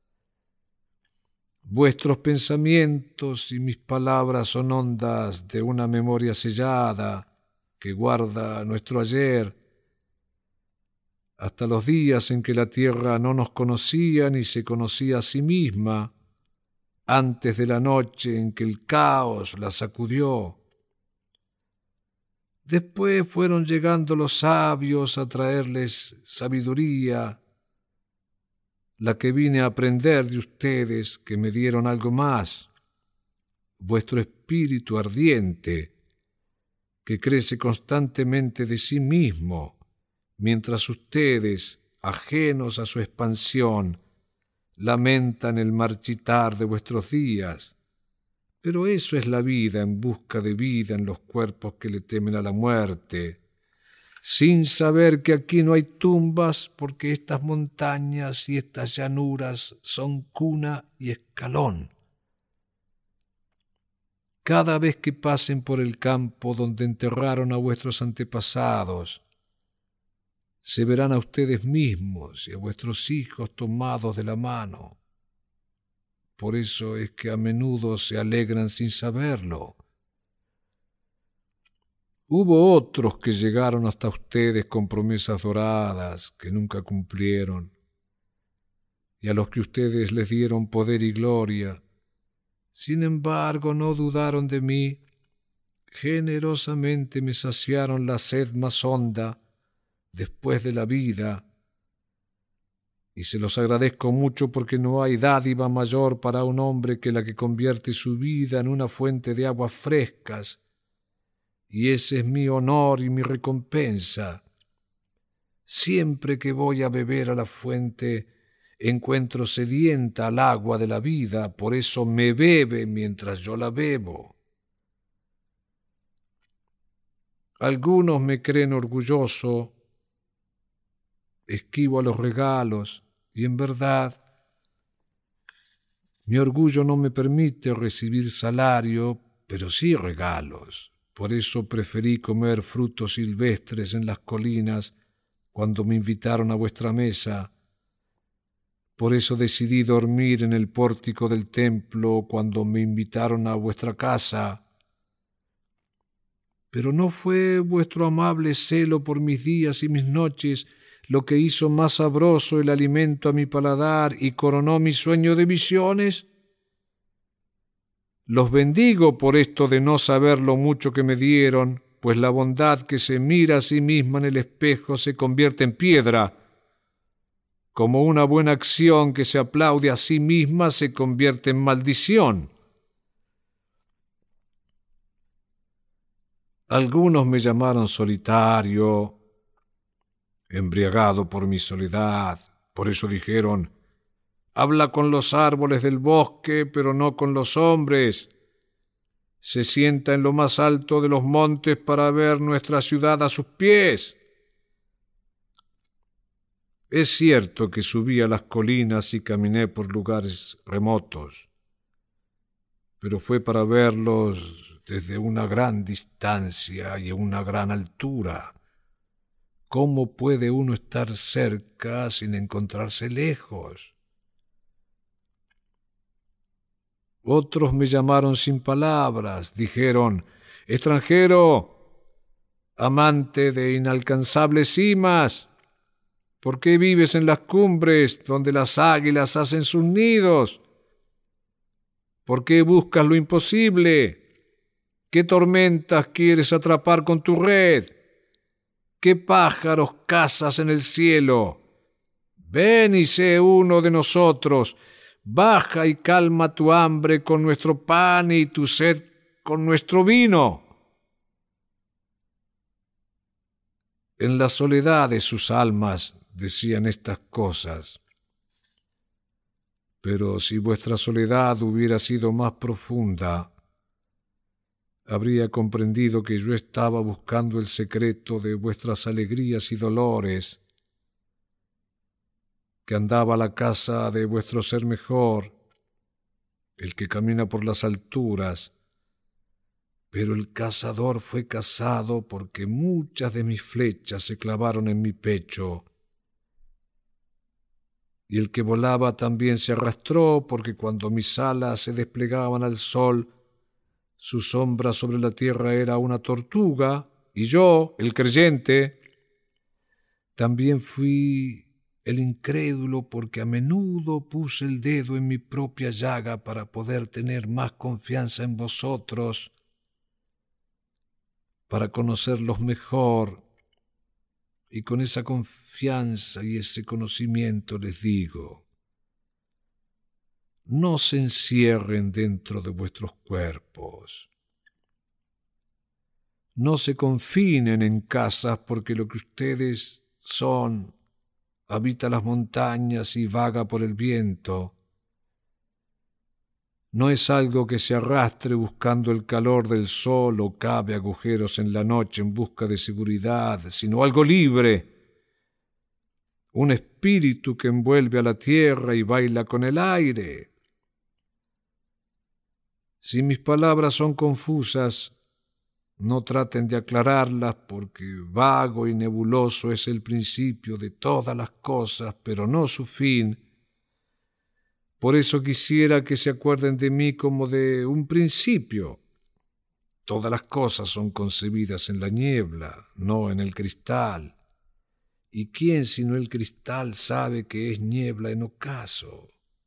Vuestros pensamientos y mis palabras son ondas de una memoria sellada que guarda nuestro ayer, hasta los días en que la tierra no nos conocía ni se conocía a sí misma, antes de la noche en que el caos la sacudió. Después fueron llegando los sabios a traerles sabiduría, la que vine a aprender de ustedes, que me dieron algo más, vuestro espíritu ardiente, que crece constantemente de sí mismo, mientras ustedes, ajenos a su expansión, lamentan el marchitar de vuestros días. Pero eso es la vida en busca de vida en los cuerpos que le temen a la muerte, sin saber que aquí no hay tumbas porque estas montañas y estas llanuras son cuna y escalón. Cada vez que pasen por el campo donde enterraron a vuestros antepasados, se verán a ustedes mismos y a vuestros hijos tomados de la mano. Por eso es que a menudo se alegran sin saberlo. Hubo otros que llegaron hasta ustedes con promesas doradas que nunca cumplieron, y a los que ustedes les dieron poder y gloria. Sin embargo, no dudaron de mí, generosamente me saciaron la sed más honda después de la vida, y se los agradezco mucho porque no hay dádiva mayor para un hombre que la que convierte su vida en una fuente de aguas frescas, y ese es mi honor y mi recompensa. Siempre que voy a beber a la fuente, encuentro sedienta al agua de la vida, por eso me bebe mientras yo la bebo. Algunos me creen orgulloso, esquivo a los regalos, y en verdad mi orgullo no me permite recibir salario, pero sí regalos. Por eso preferí comer frutos silvestres en las colinas cuando me invitaron a vuestra mesa. Por eso decidí dormir en el pórtico del templo cuando me invitaron a vuestra casa. Pero no fue vuestro amable celo por mis días y mis noches lo que hizo más sabroso el alimento a mi paladar y coronó mi sueño de visiones. Los bendigo por esto de no saber lo mucho que me dieron, pues la bondad que se mira a sí misma en el espejo se convierte en piedra, como una buena acción que se aplaude a sí misma se convierte en maldición. Algunos me llamaron solitario, embriagado por mi soledad. Por eso dijeron: habla con los árboles del bosque, pero no con los hombres. Se sienta en lo más alto de los montes para ver nuestra ciudad a sus pies. Es cierto que subí a las colinas y caminé por lugares remotos, pero fue para verlos desde una gran distancia y a una gran altura. ¿Cómo puede uno estar cerca sin encontrarse lejos? Otros me llamaron sin palabras, dijeron: extranjero, amante de inalcanzables cimas, ¿por qué vives en las cumbres donde las águilas hacen sus nidos? ¿Por qué buscas lo imposible? ¿Qué tormentas quieres atrapar con tu red? ¿Qué pájaros cazas en el cielo? Ven y sé uno de nosotros. Baja y calma tu hambre con nuestro pan y tu sed con nuestro vino. En la soledad de sus almas decían estas cosas. Pero si vuestra soledad hubiera sido más profunda, habría comprendido que yo estaba buscando el secreto de vuestras alegrías y dolores, que andaba a la casa de vuestro ser mejor, el que camina por las alturas. Pero el cazador fue cazado porque muchas de mis flechas se clavaron en mi pecho. Y el que volaba también se arrastró porque cuando mis alas se desplegaban al sol, su sombra sobre la tierra era una tortuga, y yo, el creyente, también fui el incrédulo porque a menudo puse el dedo en mi propia llaga para poder tener más confianza en vosotros, para conocerlos mejor, y con esa confianza y ese conocimiento les digo: no se encierren dentro de vuestros cuerpos, no se confinen en casas, porque lo que ustedes son habita las montañas y vaga por el viento. No es algo que se arrastre buscando el calor del sol o cabe agujeros en la noche en busca de seguridad, sino algo libre, un espíritu que envuelve a la tierra y baila con el aire. Si mis palabras son confusas, no traten de aclararlas, porque vago y nebuloso es el principio de todas las cosas, pero no su fin. Por eso quisiera que se acuerden de mí como de un principio. Todas las cosas son concebidas en la niebla, no en el cristal. ¿Y quién sino el cristal sabe que es niebla en ocaso?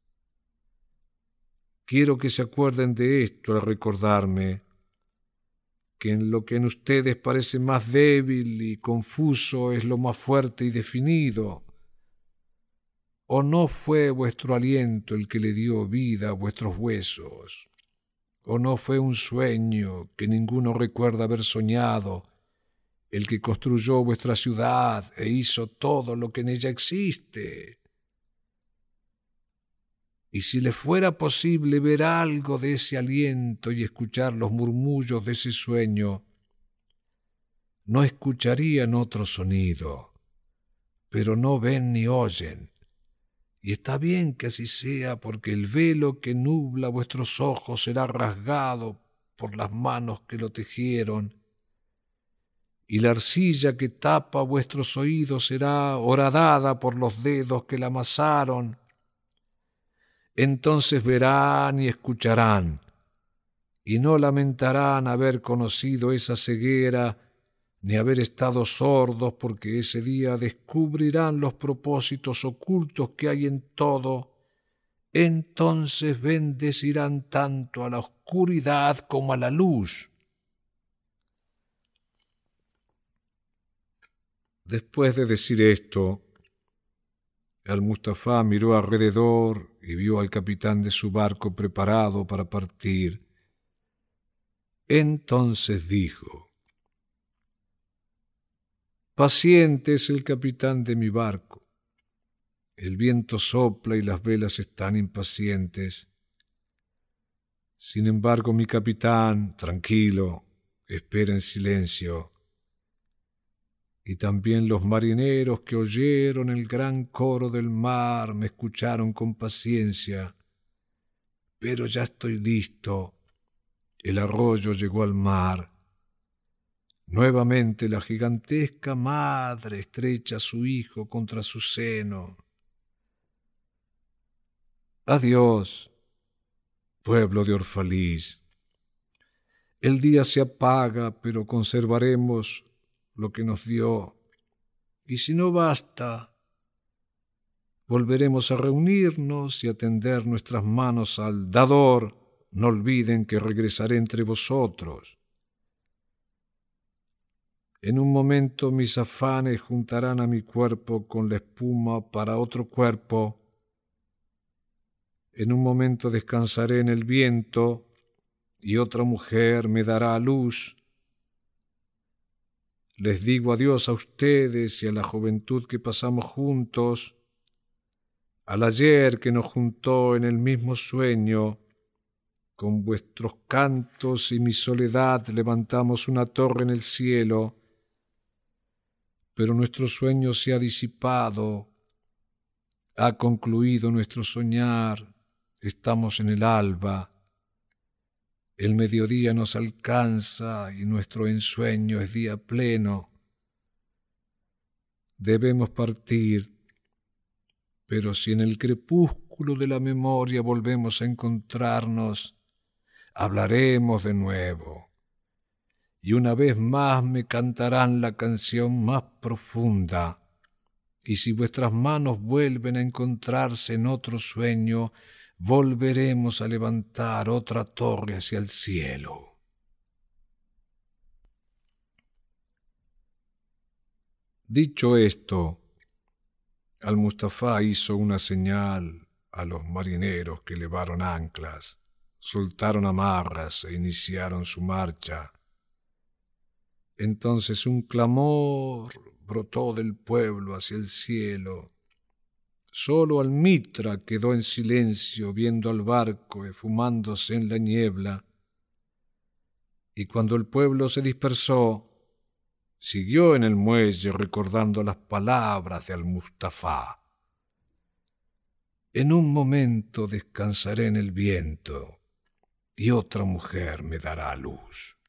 Quiero que se acuerden de esto al recordarme que en lo que en ustedes parece más débil y confuso es lo más fuerte y definido. ¿O no fue vuestro aliento el que le dio vida a vuestros huesos? ¿O no fue un sueño que ninguno recuerda haber soñado el que construyó vuestra ciudad e hizo todo lo que en ella existe? y si les fuera posible ver algo de ese aliento y escuchar los murmullos de ese sueño, no escucharían otro sonido, pero no ven ni oyen. Y está bien que así sea, porque el velo que nubla vuestros ojos será rasgado por las manos que lo tejieron, y la arcilla que tapa vuestros oídos será horadada por los dedos que la amasaron. Entonces verán y escucharán, y no lamentarán haber conocido esa ceguera, ni haber estado sordos, porque ese día descubrirán los propósitos ocultos que hay en todo. Entonces bendecirán tanto a la oscuridad como a la luz. Después de decir esto, Al-Mustafá miró alrededor y vio al capitán de su barco preparado para partir. Entonces dijo: «Paciente es el capitán de mi barco. El viento sopla y las velas están impacientes. Sin embargo, mi capitán, tranquilo, espera en silencio. Y también los marineros que oyeron el gran coro del mar me escucharon con paciencia. Pero ya estoy listo. El arroyo llegó al mar. Nuevamente la gigantesca madre estrecha a su hijo contra su seno. Adiós, pueblo de Orfalís. El día se apaga, pero conservaremos lo que nos dio, y si no basta, volveremos a reunirnos y a tender nuestras manos al dador. No olviden que regresaré entre vosotros. En un momento mis afanes juntarán a mi cuerpo con la espuma para otro cuerpo. En un momento descansaré en el viento y otra mujer me dará a luz. Les digo adiós a ustedes y a la juventud que pasamos juntos, al ayer que nos juntó en el mismo sueño. Con vuestros cantos y mi soledad levantamos una torre en el cielo, pero nuestro sueño se ha disipado, ha concluido nuestro soñar, estamos en el alba. El mediodía nos alcanza y nuestro ensueño es día pleno. Debemos partir, pero si en el crepúsculo de la memoria volvemos a encontrarnos, hablaremos de nuevo, y una vez más me cantarán la canción más profunda, y si vuestras manos vuelven a encontrarse en otro sueño, volveremos a levantar otra torre hacia el cielo». Dicho esto, Al-Mustafá hizo una señal a los marineros que levaron anclas, soltaron amarras e iniciaron su marcha. Entonces un clamor brotó del pueblo hacia el cielo. Solo Almitra quedó en silencio viendo al barco esfumándose en la niebla, y cuando el pueblo se dispersó, siguió en el muelle recordando las palabras de Al-Mustafá. En un momento descansaré en el viento, y otra mujer me dará luz.